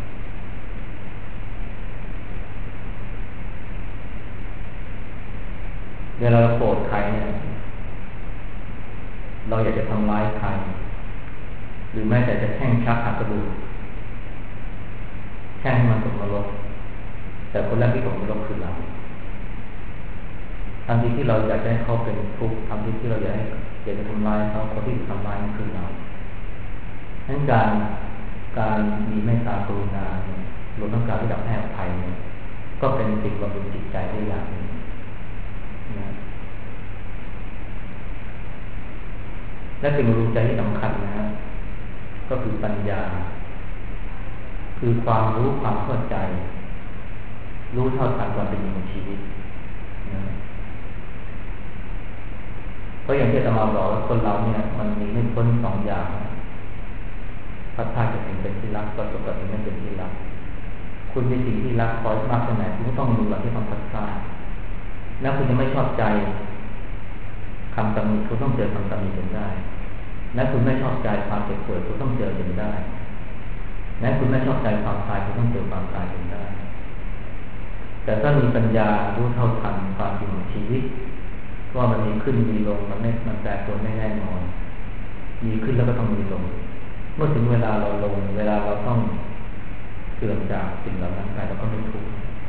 เวลาเราโกรธใครเนี่ยเราอยากจะทำร้ายใครหรือแม้แต่จะแช่งชักหักกระดูกแช่งให้มันตกนรกแต่คนแรกที่ตกนรกคือเราทันทีที่เราอยากให้เขาเป็นทุกข์ทันทีที่เราอยากจะทำลายเขาคนที่ทำลายนั่นคือเราดังนั้นการมีเมตตากรุณารวมทั้งการที่ดับให้อภัยเนี่ยก็เป็นสิ่งบำรุงจิตใจได้อย่างหนึ่งนะและสิ่งบำรุงใจที่สำคัญนะก็คือปัญญาคือความรู้ความเข้าใจรู้เท่าทันความเป็นจริงของชีวิตนะเพราะอย่างที่อาตมาบอกว่าคนเราเนี่ยมันมีไม่พ้นสองอย่างพัดพาจากสิ่งเป็นที่รักประสบกับสิ่งไม่เป็นที่รักคุณมีสิ่งที่รักคอยมากแค่ไหนคุณก็ต้องดูหลักที่ต้องพัดพาแล้วคุณจะไม่ชอบใจคำตำหนิคุณต้องเจอคำตำหนิจนได้และคุณไม่ชอบใจความเจ็บปวดคุณต้องเจอจนได้และคุณไม่ชอบใจความตายคุณต้องเจอความตายจนได้แต่ถ้ามีปัญญารู้เท่าทันความจริงของชีวิตว่ามันมีขึ้นมีลงมันแปรปรวนไม่แน่นอนมีขึ้นแล้วก็ต้องมีลงเมื่อถึงเวลาเราลงเวลาเราต้องเสื่อมจากสิ่งเหล่านั้นไปเราก็ไม่ทุกข์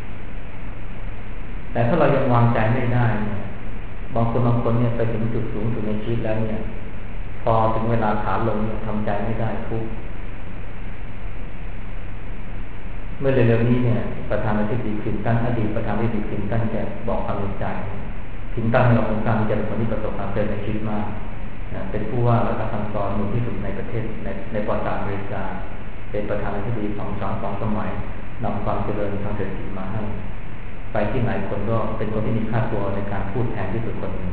แต่ถ้าเรายังวางใจไม่ได้เนี่ยบางคนเนี่ยไปถึงจุดสูงสุดในชีวิตแล้วเนี่ยพอถึงเวลาขาลงเนี่ยทำใจไม่ได้ทุกข์เมื่อเร็วๆนี้เนี่ยประธานาธิบดีคลินตันอดีตประธานาธิบดีคลินตันแกบอกความในใจคลินตันให้เราคงตามที่จะเป็นคนที่ประสบความสำเร็จในชีวิตมากเป็นผู้ว่ารัฐการกรหนุ่มที่สุดในประเทศในประวัติศาสตร์อเมริกาเป็นประธานาธิบดี2 สมัยนำความเจริญทางเศรษฐกิจมาให้ไปที่ไหนคนก็เป็นคนที่มีค่าตัวในการพูดแทนที่สุดคนหนึ่ง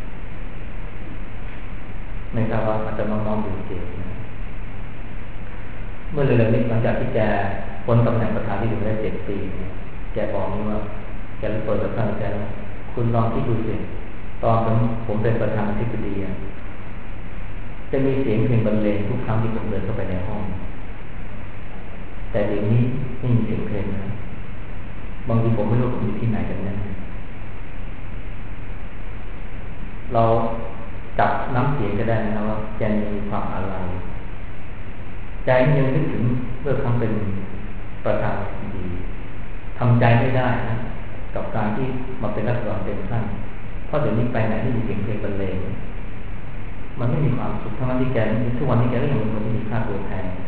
ไม่ทราบว่าอาจจะน้องๆดูเก่งนะเมื่อเร็วๆนี้หลังจากที่แกพ้นตำแหน่งประธานที่อยู่ได้7 ปีแกบอกนี่ว่าแกรู้ตัวกับท่านแกคุณลองคิดดูสิตอนผมเป็นประธานาธิบดีจะมีเสียงเพลงบรรเลงทุกครั้งที่ผมเดินเข้าไปในห้องแต่เดี๋ยวนี้ไม่มีเสียงเพลงนะบางทีผมไม่รู้ผมอยู่ที่ไหนกันแน่เราจับน้ำเสียงก็ได้นะครับว่าใจยังมีความอะไรใจยังนึกถึงเมื่อครั้งเป็นประธานาธิบดีทำใจไม่ได้นะกับการที่มาเป็นรัฐบาลเป็นท่านเพราะเดี๋ยวนี้ไปไหนที่มีเสียงเพลงบรรเลงมันไม่มีความสุขทั้งที่แกทุกวันนี้แกก็ยังเป็นคนที่มีค่าตัวแพง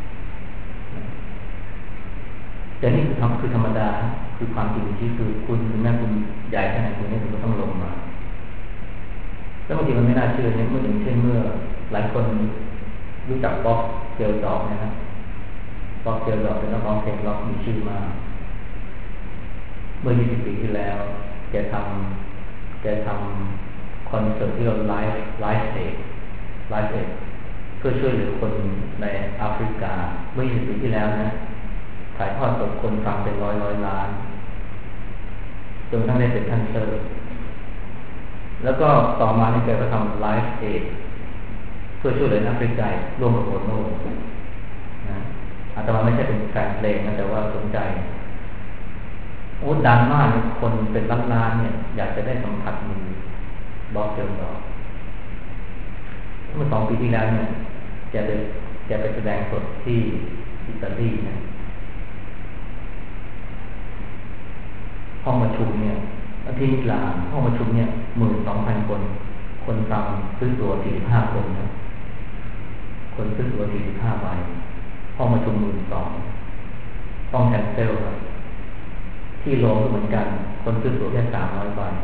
แต่นี่คือธรรมดาคือความจริงที่คือคุณแม่คุณใหญ่แค่ไหนคุณนี่คุณก็ต้องลงมาแล้วบางทีมันไม่น่าเชื่อเนี่ยเมื่ออย่างเช่นเมื่อหลายคนรู้จักบ๊อบเจลดอกนะครับบ๊อบเจลดอกเป็นนักร้องเพลงร็อกมีชื่อมากเมื่อ20 ปีที่แล้วแกทำคอนเสิร์ตที่เราไลฟ์เองเพื่อช่วยเหลือคนในแอฟริกาเมื่อ20 ปีที่แล้วนะถ่ายทอดสดคนฟังเป็นร้อยล้านจนทั้งได้เป็นท่านเซอร์แล้วก็ต่อมาในแกก็ทำไลฟ์เองเพื่อช่วยเหลือแอฟริการ่วมกับโอโน่นะอาตมาไม่ใช่เป็นแฟนเพลงนะแต่ว่าสนใจดังมากคนเป็นล้านเนี่ยอยากจะได้สัมผัสมือบ๊อบเจลดอกเมื่อ2 ปีที่แล้วเนี่ยแกไปแสดงสดที่อิตาลีนะห้องประชุมเนี่ยที่มิลานห้องประชุมเนี่ย 12,000 คนฟังซื้อตั๋ว45 คนนะคนซื้อตั๋ว45 ใบห้องประชุม12,000ห้องแคนเซิลครับที่โรงก็เหมือนกันคนซื้อตั๋วแค่300 ใบ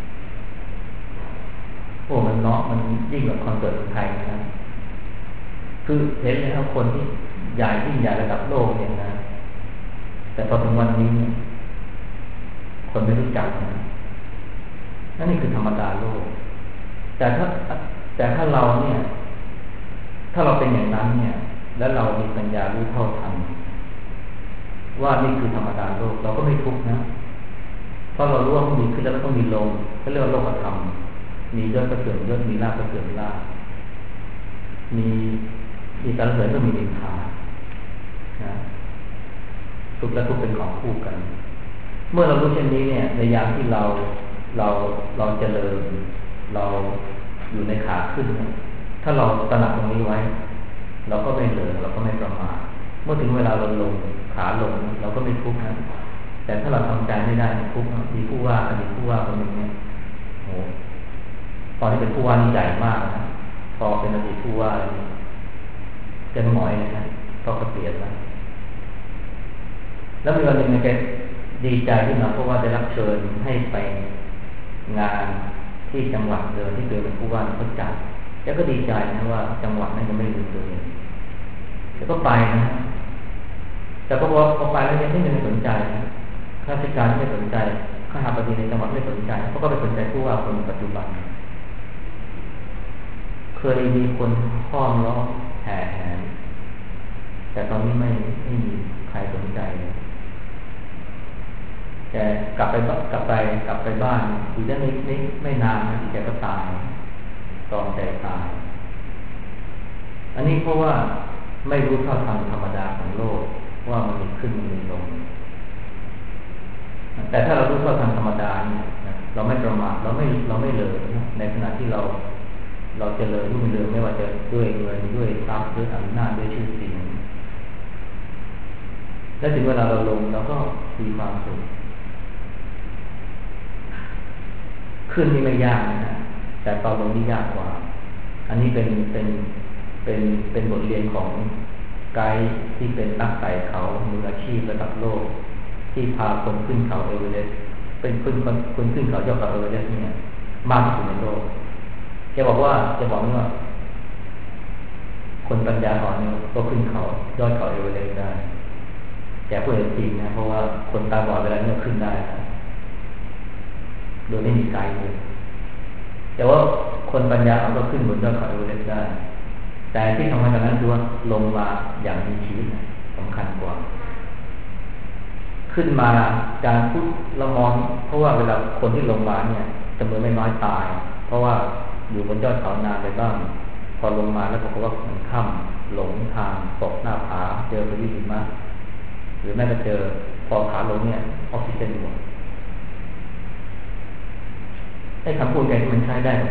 โอ้มันเนาะมันยิ่งกว่าคอนเสิร์ตไทยนะคือเห็นเลยครับคนที่ใหญ่ยิ่งใหญ่ระดับโลกเนี่ยนะแต่พอถึงวันนี้เนี่ยคนไม่รู้จักนะนั่นนี่คือธรรมดาโลกแต่ถ้าเราเนี่ยถ้าเราเป็นอย่างนั้นเนี่ยแล้วเรามีปัญญารู้เท่าทันว่านี่คือธรรมดาโลกเราก็ไม่ทุกข์นะเพราะเรารู้ว่ามันมีขึ้นแล้วมันต้องมีลงก็เรียกว่าโลกธรรมมียศก็เสื่อมยศมีลาภก็เสื่อมลาภมีสรรเสริญก็มีนินทานะทุกข์และทุกข์เป็นของคู่กันเมื่อเรารู้เช่นนี้เนี่ยในยามที่เราเจริญเราอยู่ในขาขึ้นเนี่ยถ้าเราตระหนักตรงนี้ไว้เราก็ไม่เหลิงเราก็ไม่ประมาทเมื่อถึงเวลาเราลงขาลงเราก็ไม่ทุกข์นะแต่ถ้าเราทำใจไม่ได้ทุกข์มีผู้ว่าอดีตผู้ว่าคนหนึ่งเนี่ยโหตอนที่เป็นผู้ว่านี่ใหญ่มากนะพอเป็นอดีตผู้ว่าเกินหมอยนะก็เกษียณแล้วมีวันหนึ่งเนี่ยแกดีใจขึ้นมาเพราะว่าได้รับเชิญให้ไปงานที่จังหวัดเดิมที่เคยเป็นผู้ว่าเขาจัดแล้วก็ดีใจนะว่าจังหวัดนั้นยังไม่ลืมตัวเองแล้วก็ไปนะแต่ก็พอไปแล้วยังไม่สนใจนะข้าราชการไม่สนใจข้าราชการในจังหวัดไม่สนใจเขาก็ไปสนใจผู้ว่าคนปัจจุบันเคยมีคนห้อมล้อมแห่แหนแต่ตอนนี้ไม่มีใครสนใจแกกลับไปบ้านอยู่ได้ไม่นานนะแกก็ตายตอมใจตายอันนี้เพราะว่าไม่รู้เท่าทันธรรมดาของโลกว่ามันมีขึ้นมันมีลงแต่ถ้าเรารู้เท่าทันธรรมดาเนี่ยเราไม่ประมาทเราไม่เลยในขณะที่เราเจริญรุ่งเรืองไม่ว่าจะด้วยเงินด้วยทรัพย์ด้วยอำนาจด้วยชื่อเสียงและถึงเวลาเราลงเราก็มีความสุขขึ้นนี่ไม่ยากนะแต่ตอนลงนี่ยากกว่าอันนี้เป็นบทเรียนของไกด์ที่เป็นนักไต่เขามืออาชีพระดับโลกที่พาคนขึ้นเขาเอเวอเรสต์เป็นคนขึ้นเขายอดเขาเอเวอเรสต์เนี่ยมากที่สุดในโลกแกบอกว่าคนปัญญาอ่อนเนี่ยก็ขึ้นเขายอดเขาเอเวอเรสต์ได้แกพูดจริงนะเพราะว่าคนตาบอดเวลาเนี่ยขึ้นได้นะโดยไม่มีไกด์เลยแต่ว่าคนปัญญาอ่อนก็ขึ้นบนยอดเขาเอเวอเรสต์ได้แต่ที่สำคัญกว่านั้นคือว่าลงมาอย่างมีชีวิตสำคัญกว่าขึ้นมาการพูดละมองเพราะว่าเวลาคนที่ลงมาเนี่ยจำนวนไม่น้อยตายเพราะว่าอยู่บนยอดเขานานไปบ้างพอลงมาแล้วผมก็ว่ามันค่ำหลงทางตกหน้าผาเจอพายุหิมะหรือแม้แต่เจอพอขาลงเนี่ยออกซิเจนหมดไอ้คำพูดแกที่มันใช้ได้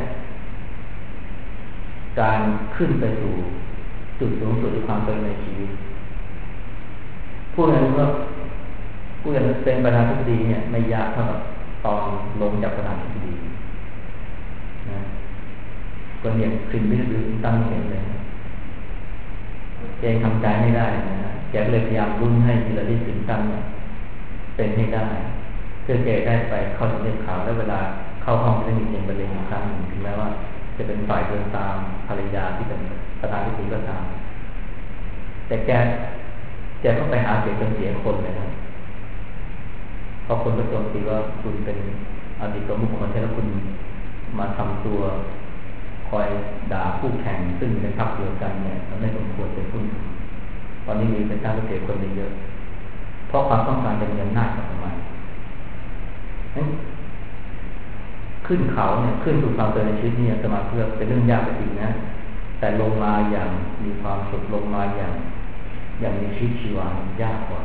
การขึ้นไปสู่จุดสูงสุดในความเป็นในชีวิตพูดอย่างนี้ว่าผู้อย่างเป็นประธานาธิบดีเนี่ยไม่ยากเท่ากับตอนลงจากประธานาธิบดีนะคนอย่างคลินตันหรือตั้งเห็นเลยแกทำใจไม่ได้นะแกเลยพยายามรุ่นให้ฮิลลารีคลินตันเนี่ยเป็นให้ได้เพื่อแกได้ไปเข้าทำเนียบขาวแล้วเวลาเข้าห้องจะมีเสียงบรรเลงอีกครั้งหนึ่งถึงแม้ว่าจะเป็นฝ่ายเดินตามภรรยาที่เป็นประธานาธิบดีก็ตามแต่แกก็ไปหาเสียงจนเสียคนเลยนะเพราะคนก็โจมตีว่าคุณเป็นอดีตประมุขของประเทศแล้วคุณมาทำตัวคอยด่าคู่แข่งซึ่งอยู่ในพรรคเดียวกันเนี่ยมันไม่สมควรเป็นผู้นำตอนนี้มีเป็นตั้งเสียคนเยอะเพราะความต้องการจะมีอำนาจกับทำไมขึ้นเขาเนี่ยขึ้นสู่ความเป็นในชีวิตเนี่ยสมาธิเป็นเรื่องยากจริงนะแต่ลงมาอย่างมีความสุขลงมาอย่างมีชีวิตชีวายากกว่า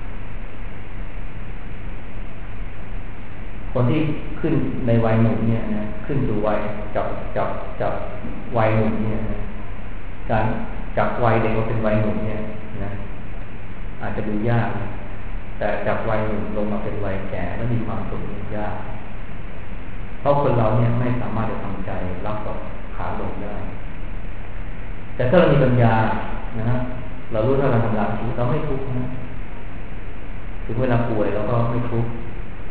คนที่ขึ้นในวัยหนุ่มเนี่ยนะขึ้นสู่วัยจับวัยหนุ่มเนี่ยนะการจับวัยเด็กมาเป็นวัยหนุ่มเนี่ยนะอาจจะดูยากแต่จับวัยหนุ่มลงมาเป็นวัยแก่แล้วมีความสุขยากเพราะคนเราเนี่ยไม่สามารถจะทำใจรับกับขาลงได้แต่ถ้าเรามีปัญญานะฮะเรารู้เท่าการทำงานชีวิตเราไม่ทุกข์นะถึงเวลาป่วยเราก็ไม่ทุกข์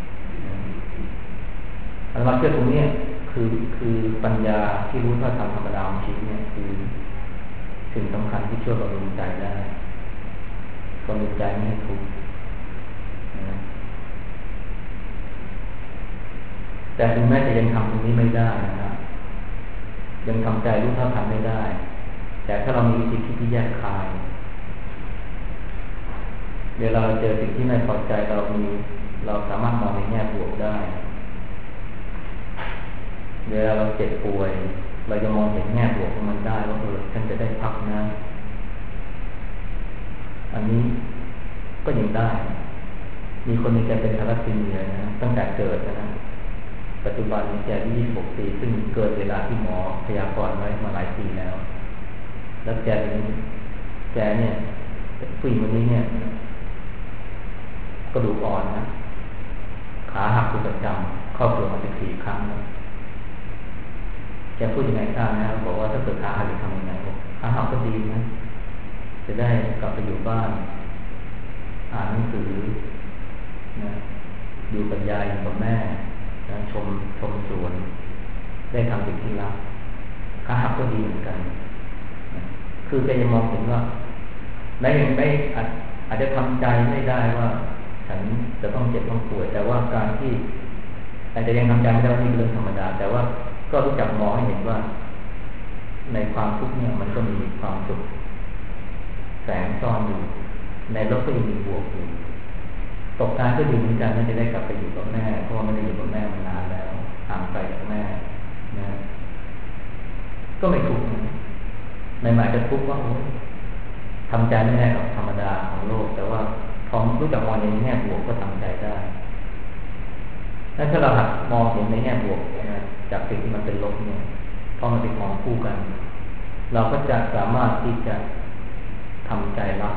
อันมาเชื่อตรงนี้คือปัญญาที่รู้เท่าทำธรรมดาของชีวิตเนี่ยคือสิ่งสำคัญที่ช่วยบำรุงใจได้บำรุงใจไม่ให้ทุกข์แต่ถึงแม้จะยังทำตรงนี้ไม่ได้นะครับยังทำใจรู้เท่าทันไม่ได้แต่ถ้าเรามีวิธีคิดที่แยกคายเวลาเราเจอสิ่งที่ไม่พอใจเราสามารถมองในแง่บวกได้เวลาเราเจ็บป่วยเราจะมองเห็นแง่บวกของมันได้ว่าฉันจะได้พักนะอันนี้ก็ยังได้มีคนมีแกเป็นทาลัสซีเมียนะตั้งแต่เกิดนะปัจจุบันนี้แกอายุ26 ปีซึ่งเกินเวลาที่หมอพยากรณ์ไว้มาหลายปีแล้วแกเนี่ยผู้หญิงคนนี้เนี่ยกระดูกอ่อนนะขาหักเป็นประจำเข้าเปลือกมา14 ครั้งนะแกพูดยังไงทราบนะบอกว่าถ้าเกิดขาหักจะทำยังไงขาหักก็ดีนะจะได้กลับไปอยู่บ้านอ่านหนังสือนะอยู่กับยายอยู่กับแม่นะชมสวนได้ทำสิ่งที่รักขาหักก็ดีเหมือนกันนะคือแกยังมองเห็นว่าแม้ยังไม่อาจจะทำใจไม่ได้ว่าฉันจะต้องเจ็บต้องป่วยแต่ว่าการที่อาจจะยังทำใจไม่ได้ว่านี่เป็นเรื่องธรรมดาแต่ว่าก็รู้จักมองให้เห็นว่าในความทุกข์เนี่ยมันก็มีความสุขแฝงซ่อนอยู่ในโลกก็ยังมีบวกอยู่ตกงานก็ดีเหมือนกันน่าจะได้กลับไปอยู่กับแม่เพราะว่าไม่ได้อยู่กับแม่มานานแล้วห่างไกลจากแม่นะก็ไม่ทุกข์ในหมายจะทุกข์ว่าทำใจไม่ได้กับธรรมดาของโลกแต่ว่าพอรู้จักมองในแง่บวกก็ทำใจได้และถ้าเราหัดมองเห็นในแง่บวกนะจากสิ่งที่มันเป็นลบเนี่ยเพราะมันเป็นของคู่กันเราก็จะสามารถที่จะทำใจรับ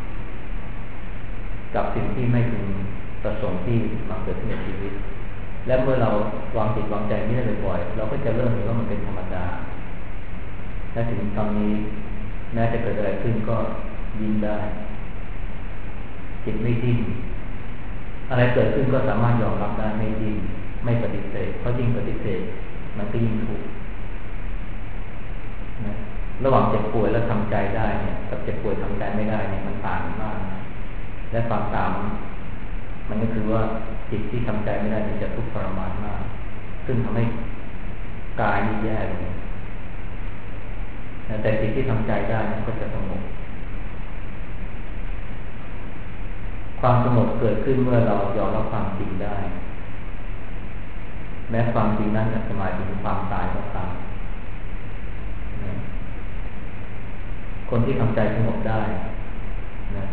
กับสิ่งที่ไม่พึงประสงค์ที่มาเกิดขึ้นในชีวิตและเมื่อเราวางจิตวางใจนี้ได้บ่อยๆเราก็จะเริ่มเห็นว่ามันเป็นธรรมดาและถึงตอนนี้แม้จะเกิดอะไรขึ้นก็ยิ้มได้จิตไม่ดิ้นอะไรเกิดขึ้นก็สามารถยอมรับได้ไม่ดิ้นไม่ปฏิเสธเพราะยิ่งปฏิเสธมันก็ยิ่งทุกข์นะระหว่างเจ็บป่วยแล้วทำใจได้เนี่ยกับเจ็บป่วยทำใจไม่ได้เนี่ยมันต่างกันมากนะและความต่างมันก็คือว่าจิตที่ทำใจไม่ได้มันจะทุกข์ทรมานมากซึ่งทำให้กายนี่แย่เลยแต่จิตที่ทำใจได้นั้นก็จะสงบความสงบเกิดขึ้นเมื่อเรายอมรับความจริงได้แม้ความจริงนั้นจะหมายถึงความตายก็ตามคนที่ทำใจสงบได้นะ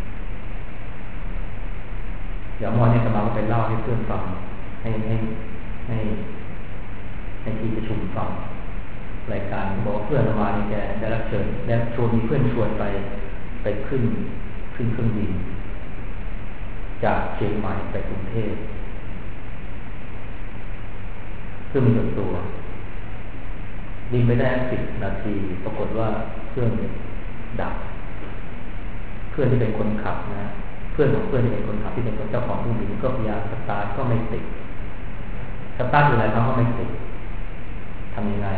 อย่างมอเนี่ยสมาก็ไปเล่าให้เพื่อนฟังให้ที่ประชุมฟังรายการบอกเพื่อนมาเนี่ยแกได้รับเชิญและชวนมีเพื่อนชวนไปขึ้นเครื่องบินจากเชียงใหม่ไปกรุงเทพเครื่องบินส่วนตัวบินไปได้10 นาทีปรากฏว่าเครื่องดับเพื่อนที่เป็นคนขับนะเพื่อนของเพื่อนที่เป็นคนขับที่เป็นเจ้าของเครื่องบินก็พยายามสตาร์ทก็ไม่ติดสตาร์ทอยู่หลายครั้งก็ไม่ติดทำยังไง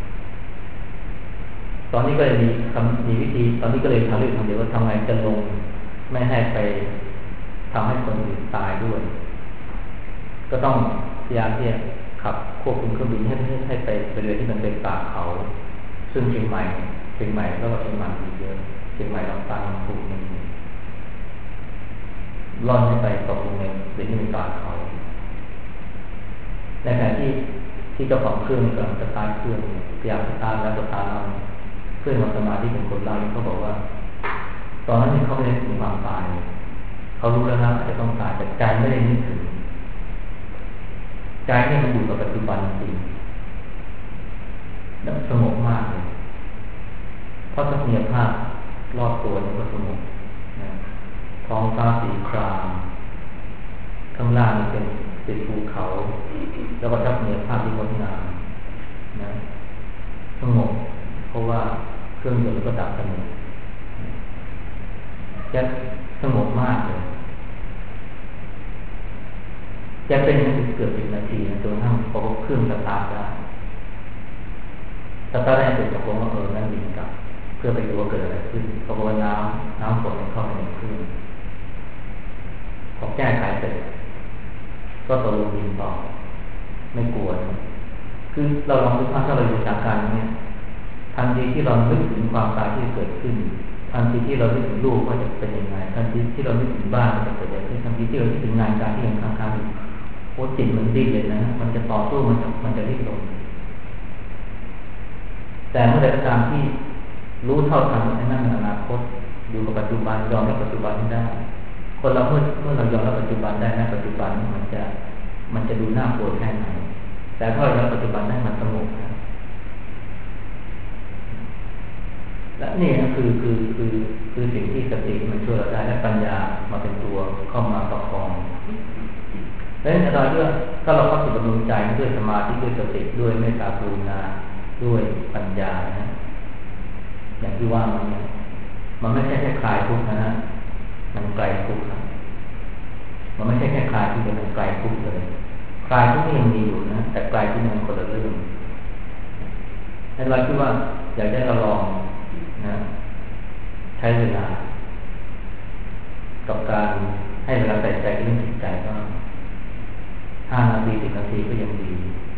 ตอนนี้ก็เลยมีวิธีตอนนี้ก็เลยทำเรื่องทำเดียวว่าทำไงจะลงไม่ให้ไปทำให้คนอื่นตายด้วยก็ต้องพยายามที่จะขับควบคุมเครื่องบินให้ไปเรือที่มันเป็นป่าเขาซึ่งเชียงใหม่แล้วก็เชียงใหม่มีเยอะเชียงใหม่ลำปางลำพูนนี่ล่อนให้ไปตกลงในเรือที่เป็นป่าเขาในขณะที่เจ้าของเครื่องกำลังสตาร์ทเครื่องพยายามสตาร์ทแล้วเพื่อนของสมาธิเป็นคนเล่าเขาบอกว่าตอนนั้นเขาไม่ได้ถึงความตายเขารู้แล้วนะอาจจะต้องตายแต่ใจไม่ได้นึกถึงใจเนี่ยมันอยู่กับปัจจุบันจริงแล้วสงบมากเลยเพราะทัศนียภาพรอบตัวนี่ก็สงบนะท้องฟ้าสีครามข้างล่างนี่เป็นภูเขาแล้วก็ทัศนียภาพที่งดงามนะสงบเพราะว่าเครื่องยนต์ก็ดับสนิทจะสงบมากเลยจะเป็นเกือบ10 นาทีนะจนทั้งพอเครื่องสตาร์ทได้สตาร์ทได้เสร็จตกลงว่านั่นบินกลับเพื่อไปดูว่าเกิดอะไรขึ้นปรากฏว่าน้ำฝนเข้าไปในเครื่องพอแก้ไขเสร็จก็ตกลงบินต่อไม่กลัวนะคือเราลองดูภาพถ้าเราอยู่จากการนี้ทันทีที่เรานึกถึงความตายที่เกิดขึ้นทันทีที่เรานึกถึงลูกว่าจะเป็นยังไงทันทีที่เรานึกถึงบ้านจะเกิดอะไรขึ้นทันทีที่เรานึกถึงงานการที่ยังค้างๆอยู่โอ้จิตมันดิ้นเลยนะมันจะต่อสู้มันจะรีบลงแต่เมื่อใดก็ตามที่รู้เท่าทันในนั่นอนาคตอยู่กับปัจจุบันยอมรับปัจจุบันให้ได้คนเราเมื่อเรายอมรับปัจจุบันได้นะปัจจุบันมันจะดูน่ากลัวแค่ไหนแต่ถ้าเรายอมรับปัจจุบันได้มันสงบนะและนี่นะคือสิ่งที่สติมันช่วยเราได้และปัญญามาเป็นตัวเข้ามาประคองเพราะฉะนั้นถ้าเราเข้าสู่บำรุงใจด้วยสมาธิด้วยสติด้วยเมตตากรุณาด้วยปัญญานะอย่างที่ว่ามันไม่ใช่แค่คลายทุกข์นะฮะมันไกลทุกข์นะมันไม่ใช่แค่คลายทุกข์มันไกลทุกข์เลยคลายทุกข์ยังมีอยู่นะแต่ไกลทุกข์มันคนละเรื่องให้เราคิดว่าอยากได้เราลองนะใช้เวลากับการให้เวลาใส่ใจกับเรื่องจิตใจบ้าง5 นาที10 นาทีก็ยังดี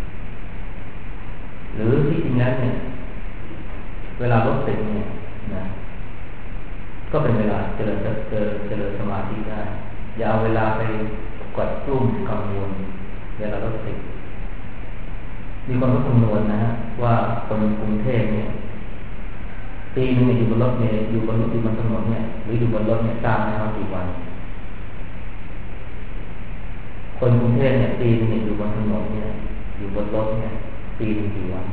หรือที่จริงแล้วเนี่ยเวลารถติดเนี่ยนะก็เป็นเวลาเจริญสมาธิได้อย่าเอาเวลาไปกดกลุ่มกังวลเวลารถติดมีคนก็คำนวณนะฮะว่าคนกรุงเทพเนี่ยปีนึงอยู่บนรถเนี่ยอยู่บนถนนเนี่ยหรืออยู่บนรถเนี่ยทราบไหมว่ากี่วันคนกรุงเทพเนี่ยปีนึงอยู่บนถนนเนี่ยอยู่บนรถเนี่ยปีนึงกี่วัน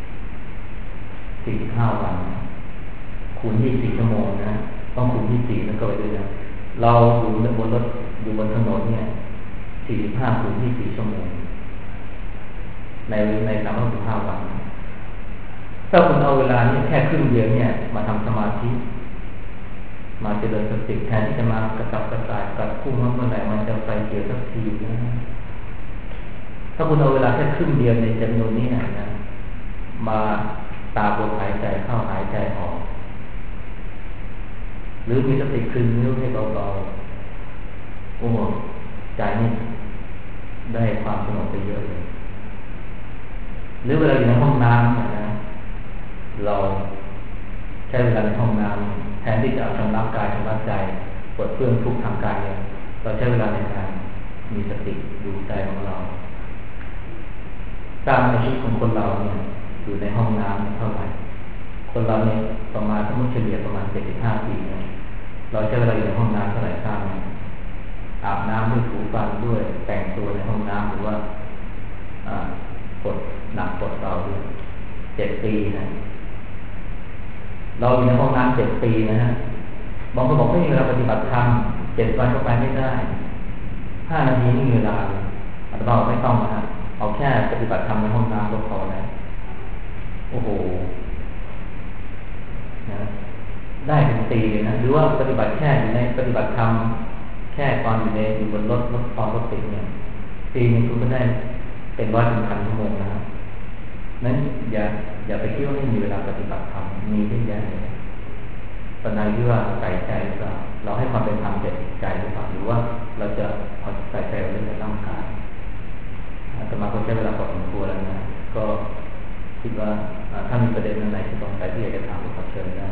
45 วันคูณ24 ชั่วโมงนะต้องคูณ24แล้วก็ไปด้วยนะเราอยู่บนรถอยู่บนถนนเนี่ย45 คูณ24 ชั่วโมงใน365 วันถ้าคุณเอาเวลาเนี่ยแค่ครึ่งเดือนเนี่ยมาทำสมาธิมาเจริญสติแทนที่จะมากระสับกระส่ายกับพุ่งว่าเมื่อไหร่มันจะไปเกี่ยวสักทีนะถ้าคุณเอาเวลาแค่ครึ่งเดือนในจำนวนนี้นะมาตาบนหายใจเข้าหายใจออกหรือมีสติคลึงนิ้วให้เบาๆโอ้ใจนี่ได้ความสงบไปเยอะเลยหรือเวลาอยู่ในห้องน้ำเนี่ยนะเราใช้เวลาในห้องน้ำแทนที่จะชำระกายชำระใจปลดเปลื้องทุกข์ทางกายเนี่ยเราใช้เวลาในการมีสติดูใจของเราตามอาชีพของคนเราเนี่ยอยู่ในห้องน้ำเท่าไหร่คนเราเนี่ยประมาณสมมติเฉลี่ยประมาณ75 ปีเนี่ยเราใช้เวลาอยู่ในห้องน้ำเท่าไหร่ทราบไหมอาบน้ำด้วยถูฟันด้วยแต่งตัวในห้องน้ำหรือว่ากดหนักกดเบาด้วย7 ปีนะเราอยู่ในห้องน้ำ7 ปีนะฮะบางคนบอกไม่มีเวลาปฏิบัติธรรม7 วันก็ไปไม่ได้5 นาทีไม่มีเวลาเลยอาตมาไม่ต้องนะเอาแค่ปฏิบัติธรรมในห้องน้ำก็พอแล้วโอ้โหนะได้เป็นปีเลยนะหรือว่าปฏิบัติแค่อยู่ในปฏิบัติธรรมแค่ตอนอยู่บนรถตอนรถติดเนี่ยปีนึงคุณก็ได้เป็น100 ถึง 1,000 ชั่วโมงนะนั้นอย่าไปคิดว่าไม่มีเวลาปฏิบัติธรรมมีเยอะแยะเลยปัญหาที่ว่าใส่ใจหรือเปล่าเราให้ความเป็นธรรมแก่จิตใจหรือเปล่าหรือว่าเราจะใส่ใจเรื่องร่างกายอาตมาก็ใช้เวลาพอสมควรแล้วนะก็คิดว่าถ้ามีประเด็นอะไรที่สงสัยที่อยากจะถามก็ขอเชิญได้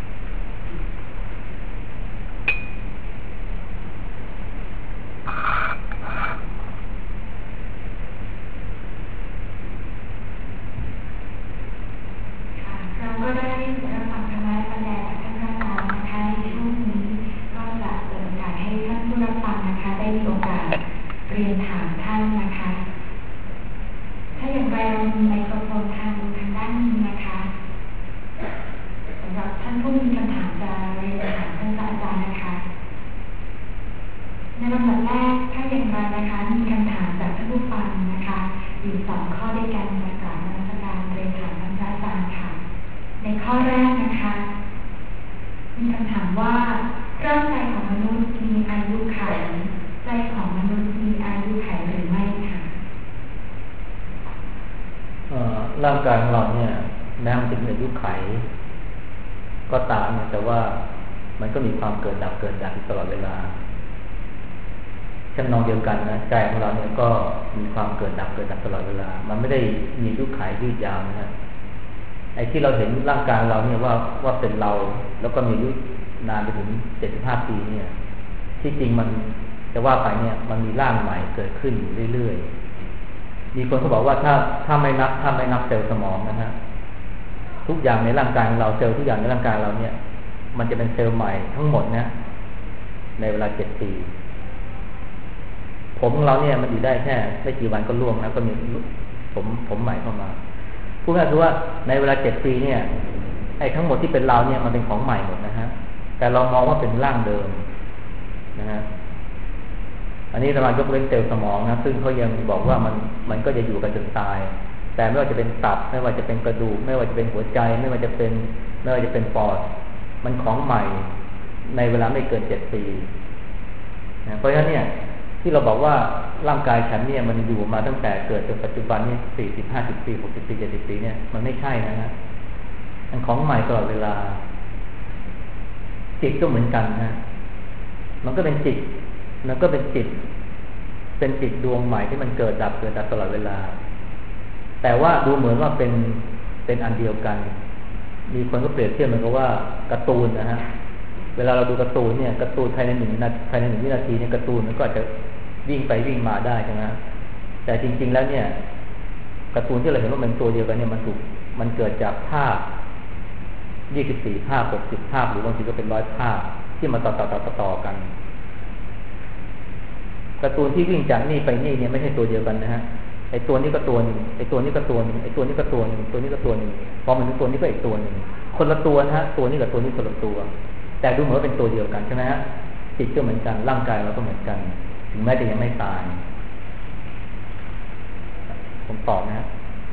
เราก็ได้รับฟังธรรมะบรรยายจากท่านพระอาจารย์นะคะในช่วงนี้ก็จะเปิดโอกาสให้ท่านผู้รับฟังนะคะได้มีโอกาสเรียนถามท่านนะคะถ้าอย่างไรเรามีไมโครโฟนทางด้านนี้นะคะสำหรับท่านผู้มีคำถามจะเรียนถามท่านพระอาจารย์นะคะในลำดับแรกถ้าอย่างไรนะคะมีคำถามจากท่านผู้ฟังนะคะอยู่2 ข้อด้วยกันในกราบนมัสการเรียนถามท่านพระอาจารย์ค่ะในข้อแรกนะคะมีคำถามว่าร่างกายางกายของเราเนี่ยแม้มันจะมีอายุไขก็ตามเนี่ยแต่ว่ามันก็มีความเกิดดับอยู่ตลอดเวลาเช่นนองเดียวกันนะใจของเราเนี่ยก็มีความเกิดดับตลอดเวลามันไม่ได้มีอายุไขยืดยาวนะฮะไอ้ที่เราเห็นร่างกายเราเนี่ยว่าเป็นเราแล้วก็มีอายุนานไปถึง75 ปีเนี่ยที่จริงมันจะว่าไปเนี่ยมันมีร่างใหม่เกิดขึ้นอยู่เรื่อยๆมีคนเขาบอกว่าถ้าไม่นับเซลล์สมองนะฮะทุกอย่างในร่างกายของเราเซลล์ทุกอย่างในร่างกายเราเนี่ยมันจะเป็นเซลล์ใหม่ทั้งหมดนะในเวลา7 ปีผมของเราเนี่ยมันอยู่ได้แค่ไม่กี่วันก็ร่วงแล้วก็มีผมใหม่เข้ามาพูดง่ายๆคือว่าในเวลา7 ปีเนี่ยไอ้ทั้งหมดที่เป็นเราเนี่ยมันเป็นของใหม่หมดนะฮะแต่เรามองว่าเป็นร่างเดิมนะฮะอันนี้เรายกเว้นเซลล์สมองนะซึ่งเขายังบอกว่ามันก็จะอยู่กันจนตายแต่ไม่ว่าจะเป็นตับไม่ว่าจะเป็นกระดูกไม่ว่าจะเป็นหัวใจไม่ว่าจะเป็นปอดมันของใหม่ในเวลาไม่เกิน7 ปีนะเพราะฉะนั้นเนี่ยที่เราบอกว่าร่างกายฉันเนี่ยมันอยู่มาตั้งแต่เกิดจนปัจจุบันนี่40 50 ปี60 ปี70 ปีเนี่ยมันไม่ใช่นะฮะมันของใหม่ตลอดเวลาจิตก็เหมือนกันนะมันก็เป็นจิตดวงใหม่ที่มันเกิดดับตลอดเวลาแต่ว่าดูเหมือนว่าเป็นอันเดียวกันมีคนก็เปรียบเทียบเหมือนกับว่าการ์ตูนนะฮะเวลาเราดูการ์ตูนเนี่ยการ์ตูนภายใน1 วินาทีเนี่ยการ์ตูนมันก็อาจจะวิ่งไปวิ่งมาได้ใช่ไหมแต่จริงๆแล้วเนี่ยการ์ตูนที่เราเห็นว่ามันตัวเดียวกันเนี่ยมันเกิดจากภาพ24 ภาพ60 ภาพหรือบางทีก็เป็น100 ภาพที่มาต่อกันการ์ตูนที่วิ่งจากนี่ไปนี่เนี่ยไม่ใช่ตัวเดียวกันนะฮะไอ้ตัวนี้ก็ตัวนึงไอ้ตัวนี้ก็ตัวนึงไอ้ตัวนี้ก็ตัวนึงตัวนี้ก็ตัวนึงพอมันถึงตัวนี้ก็อีกตัวนึงคนละตัวนะฮะตัวนี้กับตัวนี้คนละตัวแต่ดูเหมือนว่าเป็นตัวเดียวกันใช่ไหมฮะจิตก็เหมือนกันร่างกายเราก็เหมือนกันถึงแม้จะยังไม่ตายผมตอบนะฮะ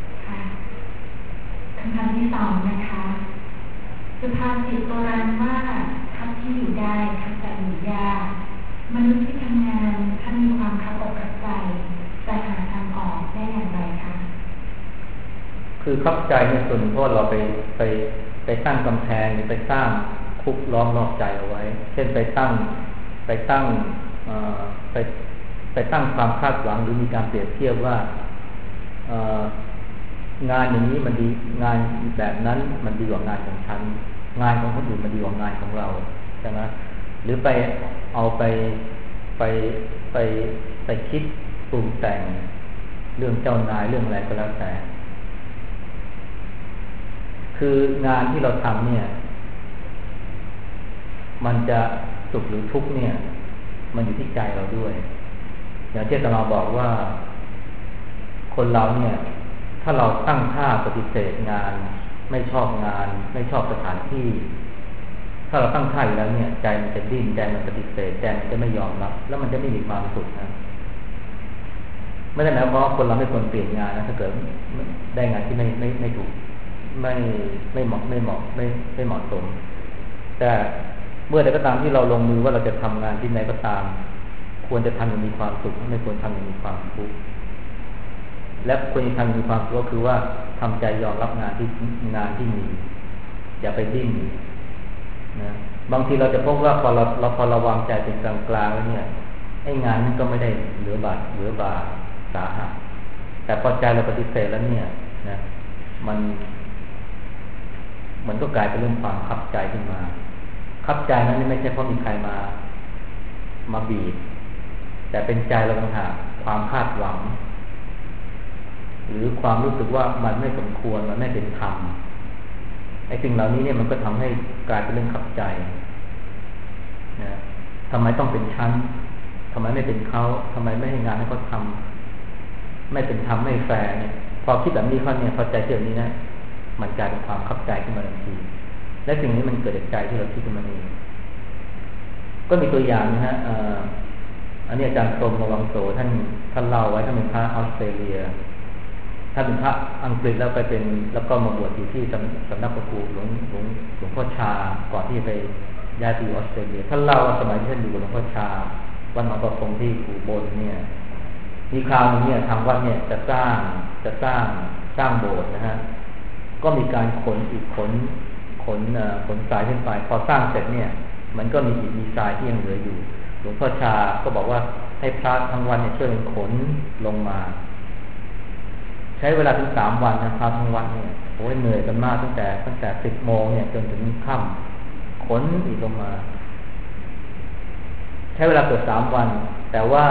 คำถามที่2นะคะสุภาษิตโบราณว่าทัพที่อยู่ได้ทัพจะอยู่ยากมนุษย์ที่ทำงานท่านมีความคับอกคับใจจะหาทางออกได้อย่างไรคะคือคับใจเนี่ยส่วนเพราะเราไปตั้งกำแพงหรือไปสร้างคุกล้อมรอบใจเอาไว้เช่นไปตั้งความคาดหวังหรือมีการเปรียบเทียบว่างานอย่างนี้มันดีงานแบบนั้นมันดีกว่างานของฉันงานของคนอื่นมันดีกว่างานของเราใช่ไหมหรือไปคิดปรุงแต่งเรื่องเจ้านายเรื่องอะไรก็แล้วแต่คืองานที่เราทำเนี่ยมันจะสุขหรือทุกข์เนี่ยมันอยู่ที่ใจเราด้วยอย่างเช่นเราบอกว่าคนเราเนี่ยถ้าเราตั้งท่าปฏิเสธงานไม่ชอบงานไม่ชอบสถานที่ถ้าเราตั้งท่าอยู่แล้วเนี่ยใจมันจะดิ้นใจมันปฏิเสธใจมันจะไม่ยอมรับแล้วมันจะไม่มีความสุขนะไม่ได้หมายความว่าคนเราไม่ควรเปลี่ยนงานนะถ้าเกิดได้งานที่ไม่ถูกไม่เหมาะสมแต่เมื่อใดก็ตามที่เราลงมือว่าเราจะทำงานที่ไหนก็ตามควรจะทำอย่างมีความสุขไม่ควรทำอย่างมีความทุกข์และควรจะทำอย่างมีความสุขก็คือว่าทำใจยอมรับงานที่มีอย่าไปดิ้นนะบางทีเราจะพบว่าพอเราวางใจเป็นกลางๆแล้วเนี่ยไอ้งานนั้นก็ไม่ได้เหลือบาสาหัสแต่พอใจเราปฏิเสธแล้วเนี่ยนะมันก็กลายเป็นเรื่องความคับใจขึ้นมาคับใจนั้นไม่ใช่เพราะมีใครมาบีบแต่เป็นใจเราต่างหากความคาดหวังหรือความรู้สึกว่ามันไม่สมควรมันไม่เป็นธรรมไอ้สิ่งเหล่านี้เนี่ยมันก็ทำให้กลายเป็นเรื่องขับใจนะทำไมต้องเป็นชั้นทำไมไม่เป็นเขาทำไมไม่ให้งานให้เขาทำไม่เป็นธรรมไม่แฟร์เนี่ยพอคิดแบบนี้เขาเนี่ยพอใจเรื่องนี้นะมันกลายเป็นความขับใจขึ้นมาทันทีและสิ่งนี้มันเกิดจากใจที่เราคิดขึ้นมาเองก็มีตัวอย่างนะฮะอันนี้อาจารย์ตรมระวังโสท่านเล่าไว้ท่านเป็นพระออสเตรเลียท่านเป็นพระอังกฤษแล้วก็มาบวชอยู่ที่สำนักพระครูหลวงพ่อชาก่อนที่ไปย้ายไปอยู่ออสเตรเลียท่านเล่าว่าสมัยที่ท่านอยู่กับหลวงพ่อชาวัดหนองประพงที่อุบลเนี่ยมีคราวนึงเนี่ยทางวัดเนี่ยจะสร้างโบสถ์นะฮะก็มีการขนอีกขนทรายขึ้นไปพอสร้างเสร็จเนี่ยมันก็มีหินมีทรายที่ยังเหลืออยู่หลวงพ่อชาก็บอกว่าให้พระทั้งวันเนี่ยช่วยกันขนลงมาใช้เวลาถึง3 วันนะพระทั้งวันเนี่ยโอ้ยเหนื่อยกันมากตั้งแต่10 โมงเนี่ยจนถึงค่ำขนอีกลงมาใช้เวลาเกือบ3 วันแต่ว่า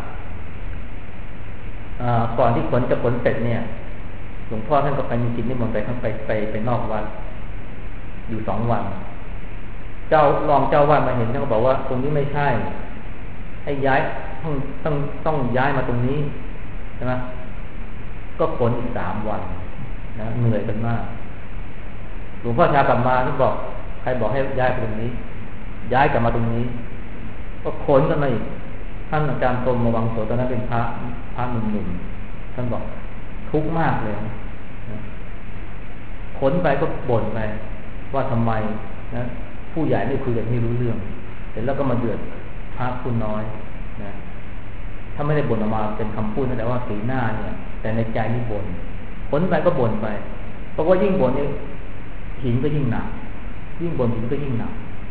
ก่อนที่ขนจะขนเสร็จเนี่ยหลวงพ่อท่านก็ไปมีจิตนิมนต์ไปไปนอกวัดอยู่2 วันเจ้าวาดมาเห็นท่านก็บอกว่าตรงนี้ไม่ใช่ให้ย้ายต้องย้ายมาตรงนี้ใช่ไหมก็ขนอีก3 วันนะเหนื่อยกันมากหลวงพ่อชากลับมาท่านบอกใครบอกให้ย้ายไปตรงนี้ย้ายกลับมาตรงนี้ก็ขนกันมาอีกท่านอาจารย์กรมวังโสตอนนั้นเป็นพระหนุ่มๆท่านบอกทุกข์มากเลยนะขนไปก็บ่นไปว่าทำไมนะผู้ใหญ่ไม่คุยกันไม่รู้เรื่องเสร็จแล้วก็มาเดือดพระผู้น้อยนะถ้าไม่ได้บ่นออกมาเป็นคำพูดแต่ว่าสีหน้าเนี่ยแต่ในใจนี่บ่นขนไปก็บ่นไปเพราะว่ายิ่งบ่นนี่หินก็ยิ่งหนักยิ่งบ่นหินก็ยิ่งหนัก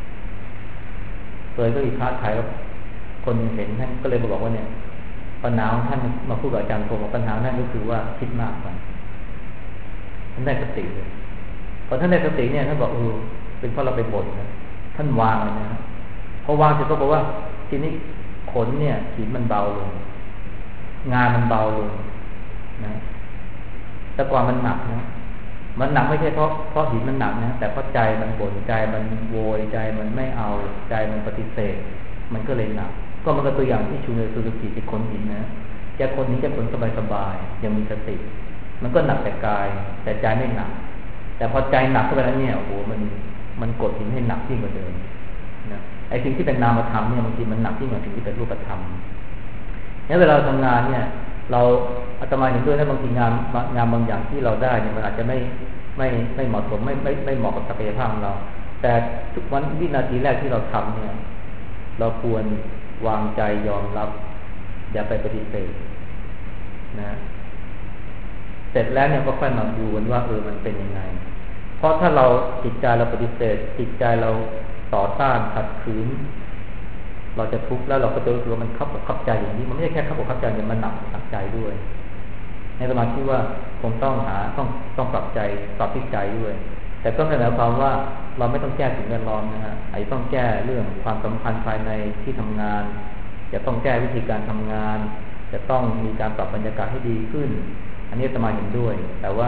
เลยก็อีกพระไทยแล้วคนเห็นท่านก็เลยบอกว่าเนี่ยปัญหาของท่านมาพูดกับอาจารย์ผมว่าปัญหาท่านก็คือว่าคิดมากไปท่านได้สติเลยพอท่านได้สติเนี่ยท่านบอกเป็นเพราะเราไปบ่นนะท่านวางเลยนะพอวางเสร็จก็บอกว่าทีนี้ขนเนี่ยหินมันเบาลงงานมันเบาลงนะแต่ก่อนมันหนักนะมันหนักไม่ใช่เพราะหินมันหนักนะแต่เพราะใจมันบ่นใจมันโวยใจมันไม่เอาใจมันปฏิเสธมันก็เลยหนักก็มันก็ตัวอย่างที่ชูเนสุรุกิที่ขนหินนะแกคนนี้จะขนสบายๆยังมีสติมันก็หนักแต่กายแต่ใจไม่หนักแต่พอใจหนักเข้าไปแล้วเนี่ยโอ้โหมันกดหินให้หนักยิ่งกว่าเดิมนะไอ้สิ่งที่เป็นนามธรรมเนี่ยบางทีมันหนักยิ่งกว่าสิ่งที่เป็นรูปธรรมเนี่ยเวลาทำงานเนี่ยเราอาตมาเห็นด้วยนะบางทีงานบางอย่างที่เราได้เนี่ยมันอาจจะไม่เหมาะสมไม่เหมาะกับศักยภาพของเราแต่ทุกวันวินาทีแรกที่เราทำเนี่ยเราควรวางใจยอมรับอย่าไปปฏิเสธนะเสร็จแล้วเนี่ยก็ค่อยมาดูกันว่ามันเป็นยังไงเพราะถ้าเราจิตใจเราปฏิเสธจิตใจเราต่อต้านขัดขืนเราจะทุกข์แล้วเราก็จะรู้สึกว่ามันขับใจอย่างนี้มันไม่ใช่แค่ขับใจเนี่ยมันหนักใจด้วยในสมาธิว่าคงต้องปรับใจปรับที่ใจด้วยแต่ก็ไม่หมายความว่าเราไม่ต้องแก้สิ่งแวดล้อมนะฮะอาจจะต้องแก้เรื่องความสัมพันธ์ภายในที่ทำงานจะต้องแก้วิธีการทำงานจะต้องมีการปรับบรรยากาศให้ดีขึ้นอันนี้อาตมาเห็นด้วยแต่ว่า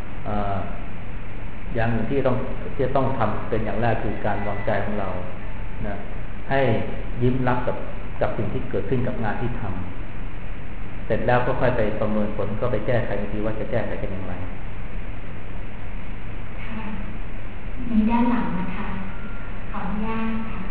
อย่างหนึ่งที่ต้องทำเป็นอย่างแรกคือการวางใจของเรานะให้ยิ้มรับกับสิ่งที่เกิดขึ้นกับงานที่ทำเสร็จแล้วก็ค่อยไปประเมินผลก็ไปแก้ไขทันทีว่าจะแก้ไขกันอย่างไรค่ะมีด้านหลังนะคะขออนุญาตค่ะ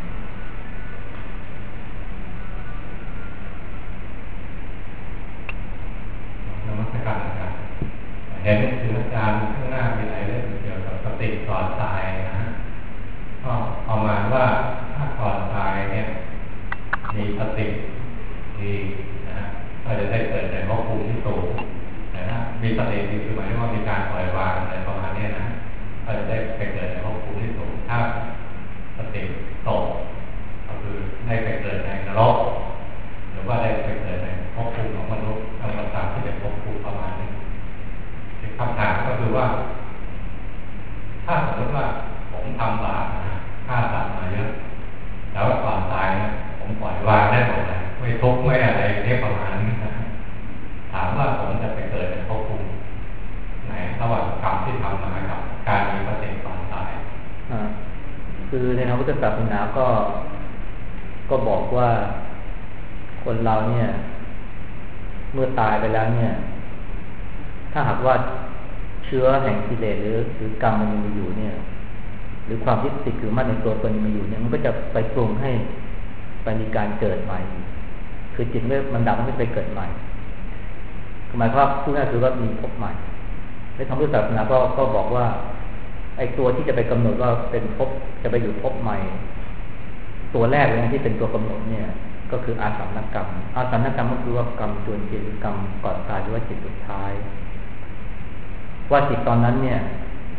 นมัสการอาจารย์เห็นถืออาจารย์ข้างหน้ามีอะไรเรื่องเกี่ยวกับสติก่อนตายนะก็ประมาณว่าถ้าก่อนตายเนี่ยมีสติดีนะก็จะได้เกิดในภพภูมิที่สูงนะมีสติดีคือหมายถึงว่ามีการปล่อยวางอะไรประมาณนี้นะก็จะได้ไปเกิดในภพภูมิที่สูงถ้าสติตกก็คือได้ไปเกิดในนรกหรือว่าได้ไปเกิดในภพภูมิของมนุษย์ธรรมชาติที่เป็นภพภูมิประมาณนี้คำถามก็คือว่าถ้าสมมติว่าผมทำบาปฆ่าสัตว์มาเยอะแล้วก่อนตายเนี่ยผมปล่อยวางได้หมดเลยไม่ทุกข์ไม่อะไรเรียกประมาณนี้ถามว่าผมจะไปเกิดในภพภูมิไหนระหว่างกรรมที่ทำมากับการมีสติก่อนตายคือในทางพุทธศาสนาก็บอกว่าคนเราเนี่ยเมื่อตายไปแล้วเนี่ยถ้าหากว่าเชื้อแห่งกิเลสหรือกรรมมันยังมีอยู่เนี่ยหรือความยึดติดถือมั่นในตัวตนมันอยู่เนี่ยมันก็จะไปปรุงให้ไปมีการเกิดใหม่คือจิตมันดับมันไม่ไปเกิดใหม่หมายความว่าผู้นั้นคือว่ามีภพใหม่ในทางพุทธศาสนาก็บอกว่าไอ้ตัวที่จะไปกำหนดว่าเป็นภพจะไปอยู่ภพใหม่ตัวแรกเลยที่เป็นตัวกำหนดเนี่ยก็คืออาสันนกรรมก็คือว่ากรรมจวนเจตกรรมก่อนตายหรือว่าจิตสุดท้ายว่าจิตตอนนั้นเนี่ย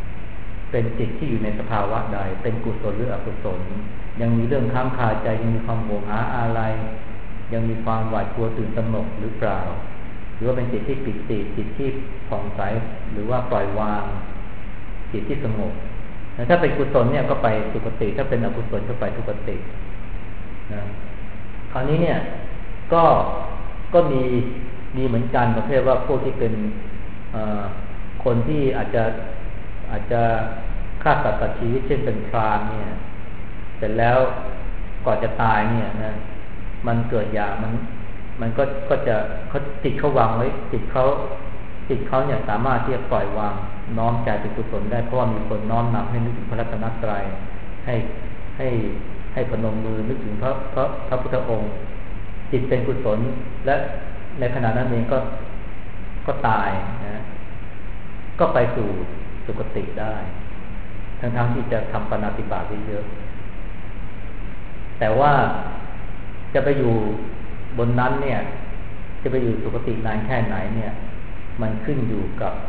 เป็นจิตที่อยู่ในสภาวะใดเป็นกุศลหรืออกุศลยังมีเรื่องค้างคาใจยังมีความโหยหาอะไรยังมีความหวาดกลัวตื่นตระหนกหรือเปล่าหรือว่าเป็นจิตที่ปิติจิตที่ผ่องใสหรือว่าปล่อยวางจิตที่สงบถ้าเป็นกุศลเนี่ยก็ไปสุคติถ้าเป็นอกุศลก็ไปทุกตินะคราวนี้เนี่ยก็มีเหมือนกันประเภทว่าพวกที่เป็นคนที่อาจจะฆ่าสัตว์ตัดชีวิตเช่นเป็นพรานเนี่ยเสร็จแล้วก่อนจะตายเนี่ยนะมันเกิดอยากมันก็จะเขาจิตเขาวางไว้จิตเขาเนี่ยสามารถที่จะปล่อยวางน้อมใจเป็นกุศลได้เพราะว่ามีคนน้อมนำให้นึกถึงพระรัตนตรัยให้พนมมือนึกถึงพระพุทธองค์จิตเป็นกุศลและในขณะนั้นเองก็ตายนะก็ไปสู่สุคติได้ทั้งที่จะทำปาณาติบาตเยอะแต่ว่าจะไปอยู่บนนั้นเนี่ยจะไปอยู่สุคตินานแค่ไหนเนี่ยมันขึ้นอยู่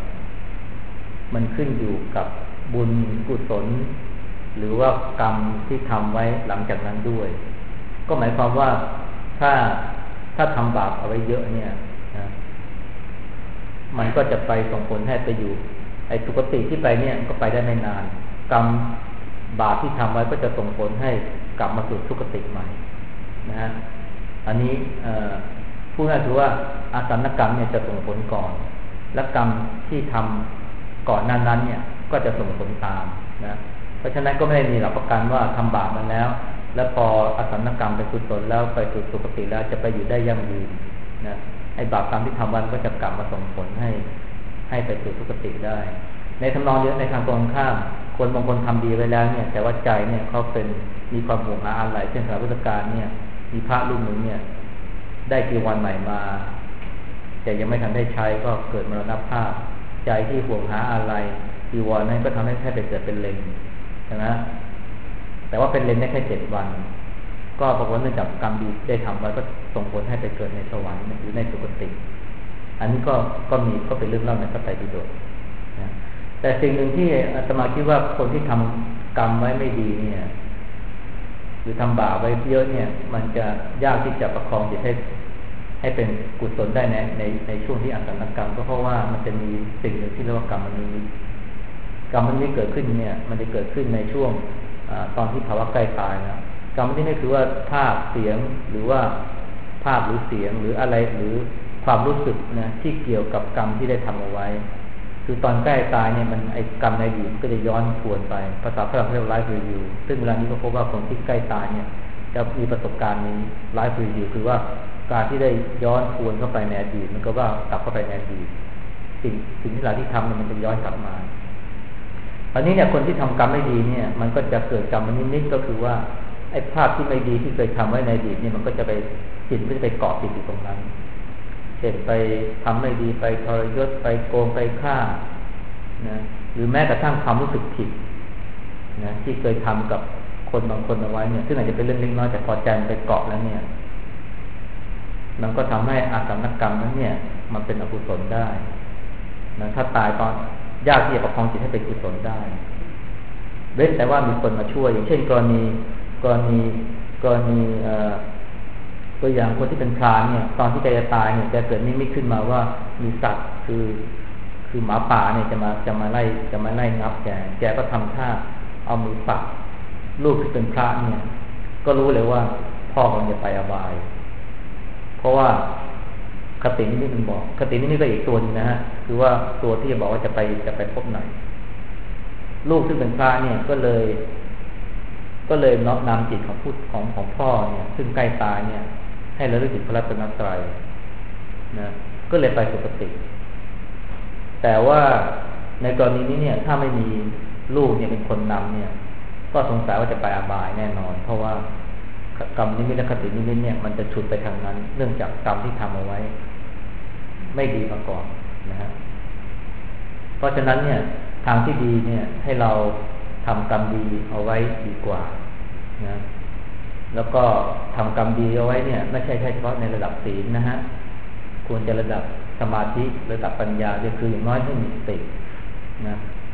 กับบุญกุศลหรือว่ากรรมที่ทำไว้หลังจากนั้นด้วยก็หมายความว่าถ้าทำบาปเอาไว้เยอะเนี่ยนะมันก็จะไปส่งผลให้ไปอยู่ไอ้สุคติที่ไปเนี่ยก็ไปได้ไม่นานกรรมบาปที่ทำไว้ก็จะส่งผลให้กลับมาสู่สุคติใหม่นะฮะอันนี้พูดง่ายๆคือว่าอาสันกรรมเนี่ยจะส่งผลก่อนและกรรมที่ทำก่อนนั้นเนี่ยก็จะส่งผลตามนะเพราะฉะนั้นก็ไม่ได้มีหลักประกันว่าทำบาปมันแล้วพออาสันกรรมไปกุศลแล้วไปสู่สุคติแล้วจะไปอยู่ได้ยั่งยืนนะไอ้บาปกรรมที่ทำวันก็จะกลับมาส่งผลให้ไปสู่สุคติได้ในทำนองเยอะในทางตรงข้ามคนบางคนทำดีไว้แล้วเนี่ยแต่ว่าใจเนี่ยเขามีความโหยหาอะไรเช่นสมัยพุทธกาลเนี่ยมีพระรูปหนึ่งเนี่ยได้จีวรใหม่มาแต่ยังไม่ทันได้ใช้ก็เกิดมรณภาพใจที่ห่วงหาอะไรจีวรนั้นก็ทำให้แค่ไปเกิดเป็นเลนใช่ไหมแต่ว่าเป็นเลนได้แค่7 วันก็ปรากฏเนื่องจากกรรมดีได้ทำไว้ก็ส่งผลให้ไปเกิดในสวรรค์หรือในสุคติอันนี้ก็เป็นเรื่องเล่าในพระไตรปิฎกนะแต่สิ่งหนึ่งที่อาตมาคิดว่าคนที่ทำกรรมไว้ไม่ดีเนี่ยหรือทำบาปไว้เยอะเนี่ยมันจะยากที่จะประคองจิตให้เป็นกุศลได้ในช่วงที่อาสันกรรมก็เพราะว่ามันจะมีสิ่งหนึ่งที่เรียกว่ากรรมมันนี้เกิดขึ้นเนี่ยมันจะเกิดขึ้นในช่วงตอนที่ภาวะใกล้ตายนะกรรมนี้คือว่าภาพเสียงหรือว่าภาพหรือเสียงหรืออะไรหรือความรู้สึกนะที่เกี่ยวกับกรรมที่ได้ทำเอาไว้คือตอนใกล้ตายเนี่ยมันไอ้กรรมในอดีตก็จะย้อนทวนไปภาษาฝรั่งเรียกไลฟ์รีวิวซึ่งเวลานี้ก็พบว่าคนที่ใกล้ตายเนี่ยจะมีประสบการณ์นี้ไลฟ์รีวิวคือว่าการที่ได้ย้อนทวนเข้าไปในอดีตมันก็ว่ากลับเข้าไปในอดีตสิ่งที่เราที่ทำเนี่ยมันจะย้อนกลับมาตอนนี้เนี่ยคนที่ทำกรรมไม่ดีเนี่ยมันก็จะเกิดกรรมนิดๆก็คือว่าไอ้ภาพที่ไม่ดีที่เคยทำไว้ในอดีตเนี่ยมันก็จะไปจิตก็จะไปเกาะติดอยู่ตรงนั้นเช่นไปทำไม่ดีไปทรยศไปโกงไปฆ่านะหรือแม้กระทั่งความรู้สึกผิดนะที่เคยทำกับคนบางคนเอาไว้เนี่ยซึ่งอาจจะเป็นเรื่องเล็กน้อยแต่พอใจมันไปเกาะแล้วเนี่ยมันก็ทำให้อาสันกรรมนั้นเนี่ยมันเป็นอกุศลได้นะถ้าตายตอนยากที่จะประคองจิตให้เป็นกุศลได้เว้นแต่ว่ามีคนมาช่วยอย่างเช่นกรณีตัวอย่างคนที่เป็นพรานเนี่ยตอนที่แกจะตายเนี่ยแกเกิดนิมิตขึ้นมาว่ามีสัตว์คือหมาป่าเนี่ยจะมาไล่งับแกก็ทำท่าเอามือปักลูกที่เป็นพระเนี่ยก็รู้เลยว่าพ่อกำลังจะไปอบายเพราะว่าคตินี้มันบอกคตินี้ก็อีกตัวนึงนะฮะคือว่าตัวที่จะบอกว่าจะไปพบไหนลูกที่เป็นพระเนี่ยก็เลยน้อมนำจิตของพ่อเนี่ยซึ่งใกล้ตายเนี่ยให้ระลึกถึงพระรัตนตรัยนะก็เลยไปสุคติแต่ว่าในกรณีนี้เนี่ยถ้าไม่มีลูกเนี่ยเป็นคนนำเนี่ยก็สงสัยว่าจะไปอบายแน่นอนเพราะว่ากรรมนิมิตและคตินิมิตเนี่ยมันจะฉุดไปทางนั้นเนื่องจากกรรมที่ทำเอาไว้ไม่ดีมาก่อนนะฮะเพราะฉะนั้นเนี่ยทางที่ดีเนี่ยให้เราทำกรรมดีเอาไว้ดีกว่านะแล้วก็ทำกรรมดีเอาไว้เนี่ยไม่ใช่แค่เฉพาะในระดับศีลนะฮะควรจะระดับสมาธิระดับปัญญาก็คืออย่างน้อยให้มีสตินะ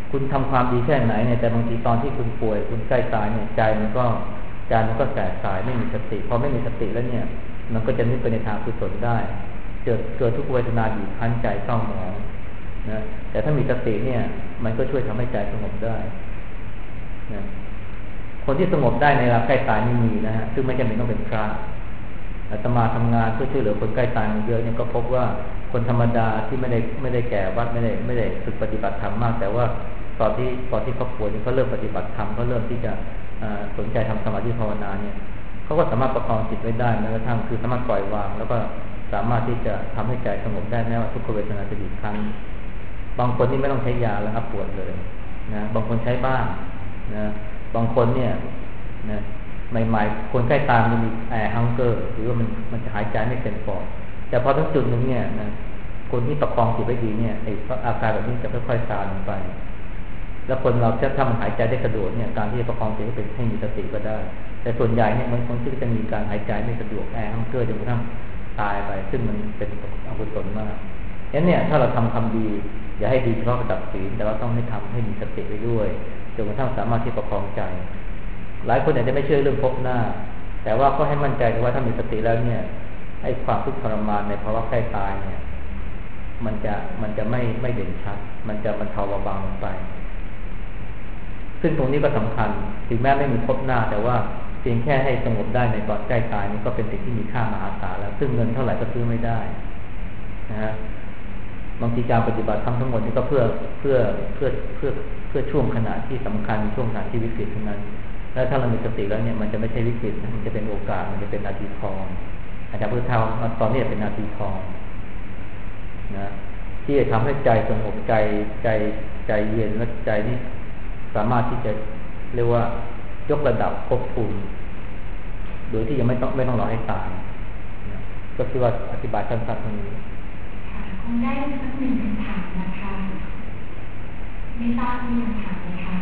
คุณทำความดีแค่ไหนเนี่ยแต่บางทีตอนที่คุณป่วยคุณใกล้ตายเนี่ยใจมันก็แสบสายไม่มีสติพอไม่มีสติแล้วเนี่ยมันก็จะนึกไปในทางกุศลได้เกิดทุกเวทนาบีบคั้นใจเศร้าหมองนะแต่ถ้ามีสติเนี่ยมันก็ช่วยทำให้ใจสงบได้นะคนที่สงบได้ในเวลาใกล้ตายนี่มีนะฮะซึ่งไม่จำเป็นต้องเป็นพระอาตมาทำงานเพื่อช่วยเหลือคนใกล้ตายเยอะเนี่ยก็พบว่าคนธรรมดาที่ไม่ได้แก่วัดไม่ได้ฝึกปฏิบัติธรรมมากแต่ว่าตอนที่เขาป่วยนี่เขาเริ่มปฏิบัติธรรมเขาเริ่มที่จะสนใจทำสมาธิภาวนาเนี่ยเขาก็สามารถประคองจิตไว้ได้แม้กระทั่งคือสามารถปล่อยวางแล้วก็สามารถที่จะทำให้ใจสงบได้แม้ว่าทุกขเวทนาจะบีบคั้นบางคนนี่ไม่ต้องใช้ยาแล้วครับปวดเลยนะบางคนใช้บ้างนะบางคนเนี่ยนะใหม่ๆคนใกล้ตายมันมีฮังเกอร์หรือว่ามันจะหายใจไม่เต็มปอดแต่พอถึงจุดหนึ่งเนี่ยนะคนที่ประคองจิตไว้ดีเนี่ยไอ้อาการแบบนี้จะค่อยๆซาลงไปแล้วคนเราถ้ามันหายใจได้สะดวกเนี่ยการที่จะประคองจิตให้มีสติก็ได้แต่ส่วนใหญ่เนี่ยมันคนที่จะมีการหายใจไม่สะดวกฮังเกอร์จนกระทั่งตายไปซึ่งมันเป็นอกุศลมากฉะนั้นเนี่ยถ้าเราทำความดีอย่าให้ดีเฉพาะระดับศีลแต่ว่าต้องให้ทำให้มีสติไปด้วยจนกระทั่งสามารถที่ประคองใจหลายคนอาจจะไม่เชื่อเรื่องพบหน้าแต่ว่าก็ให้มั่นใจว่าถ้ามีสติแล้วเนี่ยไอ้ความทุกข์ทรมานในภาวะใกล้ตายเนี่ยมันจะไม่เด่นชัดมันจะบรรเทาเบาบางลงไปซึ่งตรงนี้ก็สำคัญถึงแม้ไม่มีพบหน้าแต่ว่าเพียงแค่ให้สงบได้ในตอนใกล้ตายนี่ก็เป็นสิ่งที่มีค่ามหาศาลแล้วซึ่งเงินเท่าไหร่ก็ซื้อไม่ได้นะฮะบางทีการปฏิบัติทั้งหมดนี่ก็เพื่อช่วงขณะที่สำคัญช่วงขณะที่วิกฤตเท่านั้นแล้วถ้าเรามีสติแล้วเนี่ยมันจะไม่ใช่วิกฤตมันจะเป็นโอกาสมันจะเป็นนาทีทองอาจารย์พุทธเจ้าตอนนี้เป็นนาทีทองนะที่จะทำให้ใจสงบใจเย็นและใจนี่สามารถที่จะเรียกว่ายกระดับควบคุมโดยที่ยังไม่ต้องรอให้ตายนะก็คือว่าอธิบายสั้นๆตรงนี้ค่ะคงได้สักหนึ่งคำถามนะคะไม่ทราบมีคำถามไหมคะ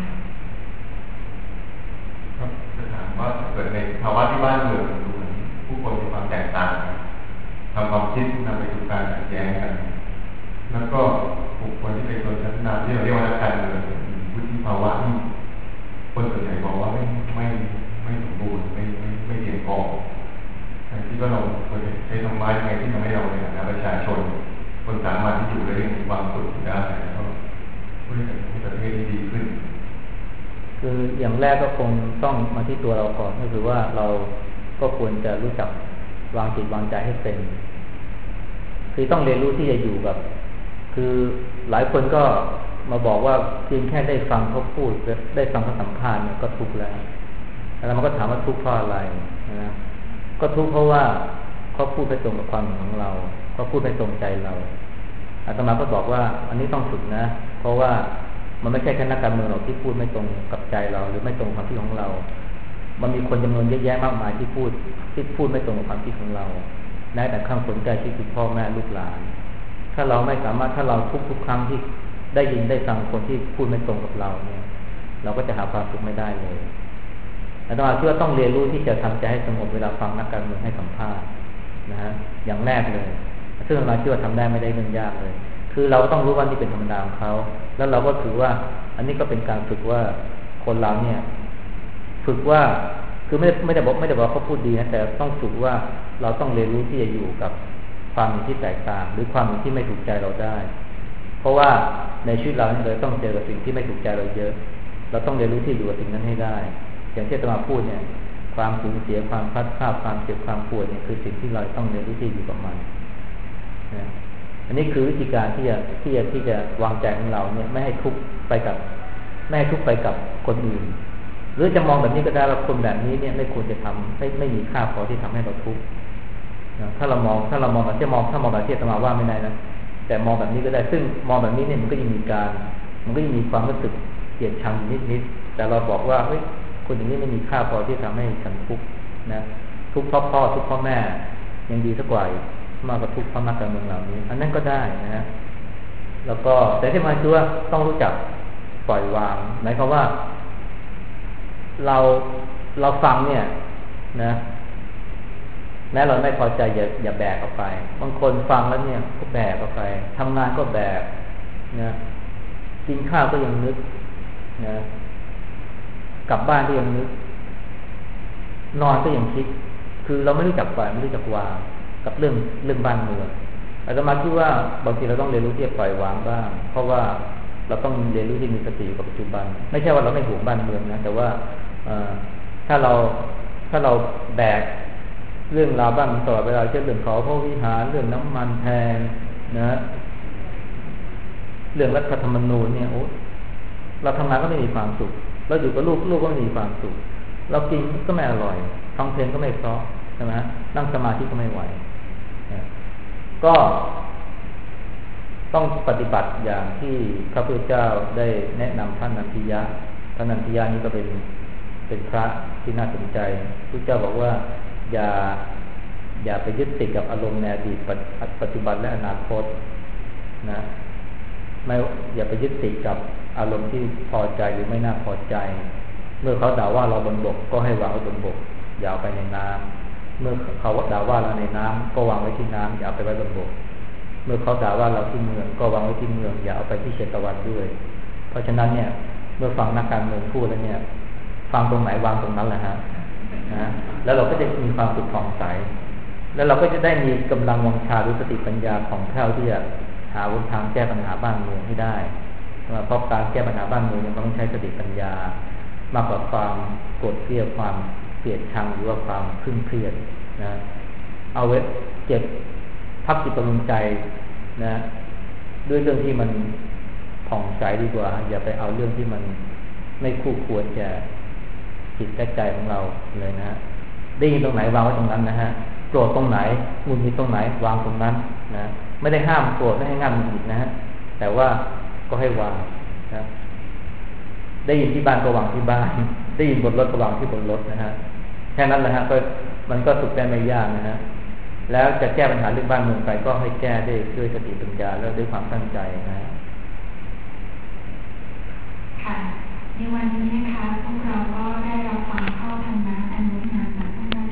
ครับจะถามว่าเกิดในภาวะที่บ้านเมืองดูเหมือนผู้คนมีความแตกต่างทำความคิดนำไปสู่การขัดแย้งกันแล้วก็บุคคลที่เป็นชนชั้นนำที่เราเรียกว่านักการเมืองวุฒิภาวะที่คนส่วนใหญ่บอกว่าไม่สมบูรณ์ไม่เพียงพอการที่ว่าเราควรจะใช้ธรรมะยังไงที่ทำให้เราในฐานะประชาชนคนสามัญที่อยู่และยังมีความสุขได้แล้วก็ช่วยกันให้ประเทศที่ดีขึ้นคืออย่างแรกก็คงต้องมาที่ตัวเราก่อนก็คือว่าเราก็ควรจะรู้จักวางจิตวางใจให้เป็นคือต้องเรียนรู้ที่จะอยู่กับคือหลายคนก็มาบอกว่าเพียงแค่ได้ฟังเขาพูดได้ฟังเขาสัมภาษณ์เนี่ยก็ทุกข์แล้วมันก็ถามว่าทุกข์เพราะอะไรนะก็ทุกข์เพราะว่าเขาพูดไปตรงกับความของเราเขาพูดไปตรงใจเราอาตมาก็บอกว่าอันนี้ต้องฝึกนะเพราะว่ามันไม่ใช่แค่นักการเมืองหรอกที่พูดไม่ตรงกับใจเราหรือไม่ตรงความคิดของเรามันมีคนจำนวนเยอะแยะมากมายที่พูดไม่ตรงกับความคิดของเราแม้แต่ข้างคนใกล้ชิดคือพ่อแม่ลูกหลานถ้าเราไม่สามารถถ้าเราทุกครั้งที่ได้ยินได้ฟังคนที่พูดไม่ตรงกับเราเนี่ยเราก็จะหาความสุขไม่ได้เลยอาตมาเชื่อต้องเรียนรู้ที่จะทำใจให้สงบเวลาฟังนักการเมืองให้สัมภาษณ์นะฮะอย่างแรกเลยซึ่งอาตมาเชื่อทำได้ไม่ได้เรื่องยากเลยคือเราต้องรู้ว่านี่เป็นธรรมดาของเขาแล้วเราก็ถือว่าอันนี้ก็เป็นการฝึกว่าคนเราเนี่ยฝึกว่าคือไม่ได้บอกเขาพูดดีนะแต่ต้องฝึกว่าเราต้องเรียนรู้ที่จะอยู่กับความเห็นที่แตกต่างหรือความเห็นที่ไม่ถูกใจเราได้เพราะว่าในชีวิตเราเนี่ยเราต้องเจอกับสิ่งที่ไม่ถูกใจเราเยอะเราต้องเรียนรู้ที่อยู่กับสิ่งนั้นให้ได้อย่างที่อาตมาพูดเนี่ยความสูญเสียความพัดพลาดความเจ็บความปวดเนี่ยคือสิ่งที่เราต้องเรียนรู้ที่อยู่กับมันนะอันนี้คือวิธีการที่จะวางใจของเราเนี่ยไม่ให้ทุกข์ไปกับคนอื่นหรือจะมองแบบนี้ก็ได้ว่าคนแบบนี้เนี่ยไม่ควรจะทำไม่มีค่าพอที่ทำให้เราทุกข์ถ้าเรามองแบบที่มองแบบที่อาตมาว่าไม่ได้นะแต่มองแบบนี้ก็ได้ซึ่งมองแบบนี้เนี่ยมันก็ยังมีความรู้สึกเกลียดชังนิดแต่เราบอกว่าเฮ้ยคนอย่างนี้ไม่มีค่าพอที่ทำให้ฉันทุกข์นะทุกข์เพราะพ่อทุกข์เพราะแม่ยังดีสักกว่ามากกว่าทุกข์เพราะนักการเมืองเหล่านี้อันนั้นก็ได้นะฮะแล้วก็แต่ที่มาคือว่าต้องรู้จักปล่อยวางหมายความว่าเราฟังเนี่ยนะแม้เราไม่พอใจอย่าแบกออกไปบางคนฟังแล้วเนี่ยก็แบกออกไปทำงานก็แบกนะกินข้าวก็ยังนึกนะกลับบ้านก็ยังนึกนอนก็ยังคิดคือเราไม่รู้จักปล่อยไม่รู้จักวางกับเรื่องบ้านเมืองอาตมาคิดว่าบางทีเราต้องเรียนรู้ที่จะปล่อยวางบ้างเพราะว่าเราต้องเรียนรู้ที่มีสติกับปัจจุบันไม่ใช่ว่าเราไม่ห่วงบ้านเมืองนะแต่ว่าถ้าเราแบกเรื่องราวบ้านเมืองตลอดเวลาเช่นเรื่องเขาพระวิหารเรื่องน้ำมันแพงนะเรื่องรัฐธรรมนูญเนี่ยโอ้เราทำงานก็ไม่มีความสุขเราอยู่กับลูกก็ไม่มีความสุขเรากินก็ไม่อร่อยฟังเพลงก็ไม่เพราะใช่ไหมนั่งสมาธิก็ไม่ไหวก็ต้องปฏิบัติอย่างที่พระพุทธเจ้าได้แนะนำท่านนันทิยะท่านนันทิยะนี่ก็เป็นพระที่น่าสนใจพระเจ้าบอกว่าอย่าไปยึดติดกับอารมณ์ในอดีตปัจจุบันและอนาคตนะไม่อย่าไปยึดติดกับอารมณ์ที่พอใจหรือไม่น่าพอใจเมื่อเขาด่าว่าเราบนบกก็ให้วางไว้บนบกอย่าเอาไปในน้ำเมื่อเขาด่าว่าเราในน้ำก็วางไว้ที่น้ำอย่าเอาไปไว้บนบกเมื่อเขาด่าว่าเราที่เมืองก็วางไว้ที่เมืองอย่าเอาไปที่เชตวันด้วยเพราะฉะนั้นเนี่ยเมื่อฟังนักการเมืองพูดแล้วเนี่ยฟังตรงไหนวางตรงนั้นแหละฮะนะแล้วเราก็จะมีความสุขผ่องใสแล้วเราก็จะได้มีกำลังวังชาหรือสติปัญญาของแท้ที่จะหาวิธีทางแก้ปัญหาบ้านเมืองให้ได้เพราะการแก้ปัญหาบ้านเมืองมันต้องใช้สติปัญญามากกว่าความโกรธเกลียดความเกลียดชังหรือว่าความครึ่งเครียดนะเอาไว้เก็บพักจิตบำรุงใจนะด้วยเรื่องที่มันผ่องใสดีกว่าอย่าไปเอาเรื่องที่มันไม่คู่ควรแก่จิตและใจของเราเลยนะได้ยินตรงไหนวางไว้ตรงนั้นนะฮะโกรธตรงไหนหงุดหงิดตรงไหนวางตรงนั้นนะไม่ได้ห้ามโกรธไม่ให้ห้ามหงุดหงิดนะฮะแต่ว่าก็ให้วางนะได้ยินที่บ้านก็วางที่บ้านได้ยินบนรถก็วางที่บนรถนะฮะแค่นั้นแหละฮะก็มันก็สุดแต่ไม่ยากนะฮะแล้วจะแก้ปัญหาเรื่องบ้านเมืองไปก็ให้แก้ด้วยสติปัญญาแล้วด้วยความตั้งใจนะค่ะในวันนี้นะคะพวกเราก็